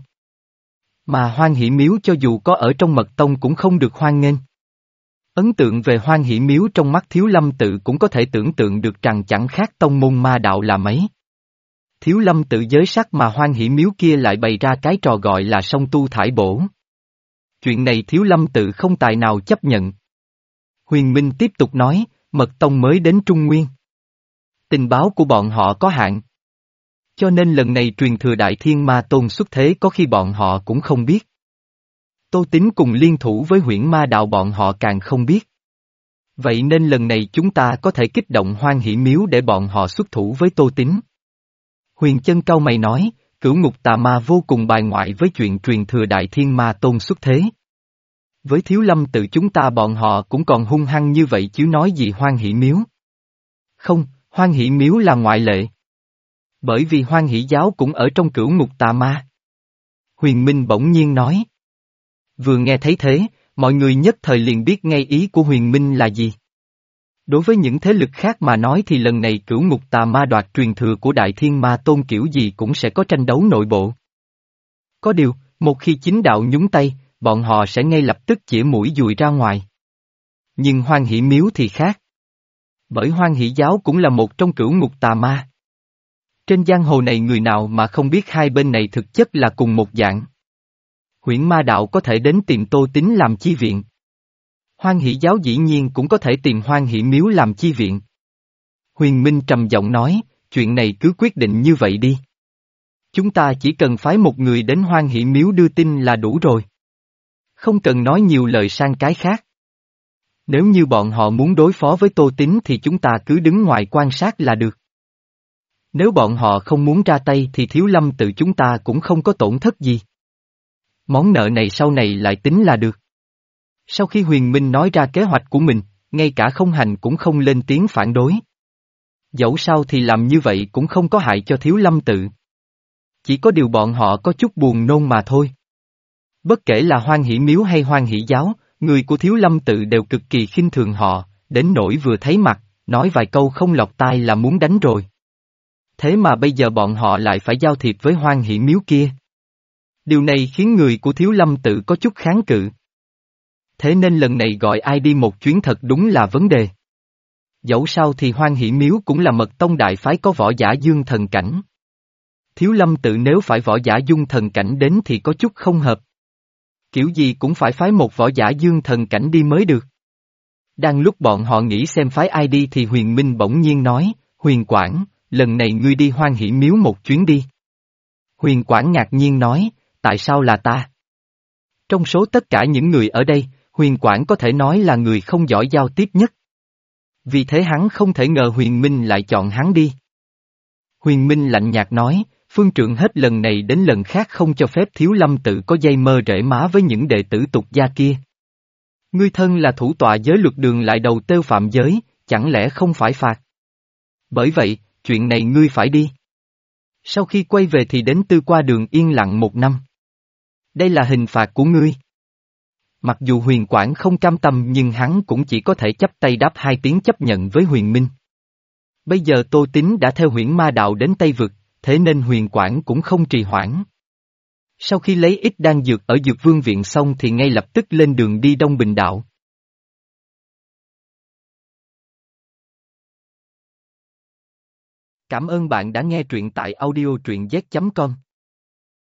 Mà Hoan Hỷ Miếu cho dù có ở trong Mật Tông cũng không được hoan nghênh. Ấn tượng về Hoan Hỷ Miếu trong mắt Thiếu Lâm Tự cũng có thể tưởng tượng được rằng chẳng khác tông môn ma đạo là mấy. Thiếu Lâm Tự giới sắc mà Hoan Hỷ Miếu kia lại bày ra cái trò gọi là song tu thải bổ. Chuyện này Thiếu Lâm Tự không tài nào chấp nhận. Huyền Minh tiếp tục nói, Mật Tông mới đến Trung Nguyên. Tình báo của bọn họ có hạn. Cho nên lần này truyền thừa Đại Thiên Ma Tôn xuất thế có khi bọn họ cũng không biết. Tô Tín cùng liên thủ với Huyễn Ma Đạo bọn họ càng không biết. Vậy nên lần này chúng ta có thể kích động Hoan Hỷ Miếu để bọn họ xuất thủ với Tô Tín. Huyền Chân cau mày nói, Cửu Ngục Tà Ma vô cùng bài ngoại với chuyện truyền thừa Đại Thiên Ma Tôn xuất thế. Với Thiếu Lâm Tự chúng ta bọn họ cũng còn hung hăng như vậy chứ nói gì Hoan Hỷ Miếu. Không, Hoan Hỷ Miếu là ngoại lệ. Bởi vì Hoan Hỷ Giáo cũng ở trong Cửu Ngục Tà Ma. Huyền Minh bỗng nhiên nói. Vừa nghe thấy thế, mọi người nhất thời liền biết ngay ý của Huyền Minh là gì. Đối với những thế lực khác mà nói thì lần này Cửu Ngục Tà Ma đoạt truyền thừa của Đại Thiên Ma Tôn kiểu gì cũng sẽ có tranh đấu nội bộ. Có điều, một khi chính đạo nhúng tay, bọn họ sẽ ngay lập tức chĩa mũi dùi ra ngoài. Nhưng Hoan Hỷ Miếu thì khác. Bởi Hoan Hỷ Giáo cũng là một trong Cửu Ngục Tà Ma. Trên giang hồ này người nào mà không biết hai bên này thực chất là cùng một dạng. Huyễn Ma Đạo có thể đến tìm Tô Tín làm chi viện. Hoan Hỷ Giáo dĩ nhiên cũng có thể tìm Hoan Hỷ Miếu làm chi viện. Huyền Minh trầm giọng nói, chuyện này cứ quyết định như vậy đi. Chúng ta chỉ cần phái một người đến Hoan Hỷ Miếu đưa tin là đủ rồi. Không cần nói nhiều lời sang cái khác. Nếu như bọn họ muốn đối phó với Tô Tín thì chúng ta cứ đứng ngoài quan sát là được. Nếu bọn họ không muốn ra tay thì Thiếu Lâm Tự chúng ta cũng không có tổn thất gì. Món nợ này sau này lại tính là được. Sau khi Huyền Minh nói ra kế hoạch của mình, ngay cả Không Hành cũng không lên tiếng phản đối. Dẫu sao thì làm như vậy cũng không có hại cho Thiếu Lâm Tự. Chỉ có điều bọn họ có chút buồn nôn mà thôi. Bất kể là Hoan Hỷ Miếu hay Hoan Hỷ Giáo, người của Thiếu Lâm Tự đều cực kỳ khinh thường họ, đến nỗi vừa thấy mặt, nói vài câu không lọt tai là muốn đánh rồi. Thế mà bây giờ bọn họ lại phải giao thiệp với Hoan Hỷ Miếu kia. Điều này khiến người của Thiếu Lâm Tự có chút kháng cự. Thế nên lần này gọi ai đi một chuyến thật đúng là vấn đề. Dẫu sao thì Hoan Hỷ Miếu cũng là Mật Tông đại phái có võ giả dương thần cảnh. Thiếu Lâm Tự nếu phải võ giả dung thần cảnh đến thì có chút không hợp. Kiểu gì cũng phải phái một võ giả dương thần cảnh đi mới được. Đang lúc bọn họ nghĩ xem phái ai đi thì Huyền Minh bỗng nhiên nói, Huyền Quảng, lần này ngươi đi Hoan Hỷ Miếu một chuyến đi. Huyền Quảng ngạc nhiên nói, tại sao là ta? Trong số tất cả những người ở đây, Huyền Quảng có thể nói là người không giỏi giao tiếp nhất. Vì thế hắn không thể ngờ Huyền Minh lại chọn hắn đi. Huyền Minh lạnh nhạt nói, phương trượng hết lần này đến lần khác không cho phép Thiếu Lâm Tự có dây mơ rễ má với những đệ tử tục gia kia. Ngươi thân là thủ tọa giới luật đường lại đầu têu phạm giới, chẳng lẽ không phải phạt? Bởi vậy, chuyện này ngươi phải đi. Sau khi quay về thì đến tư qua đường yên lặng một năm. Đây là hình phạt của ngươi. Mặc dù Huyền Quảng không cam tâm nhưng hắn cũng chỉ có thể chắp tay đáp hai tiếng chấp nhận với Huyền Minh. Bây giờ Tô Tín đã theo Huyễn Ma Đạo đến Tây Vực, thế nên Huyền Quảng cũng không trì hoãn. Sau khi lấy ít đan dược ở Dược Vương viện xong thì ngay lập tức lên đường đi Đông Bình Đạo. Cảm ơn bạn đã nghe truyện tại audio truyện z chấm com.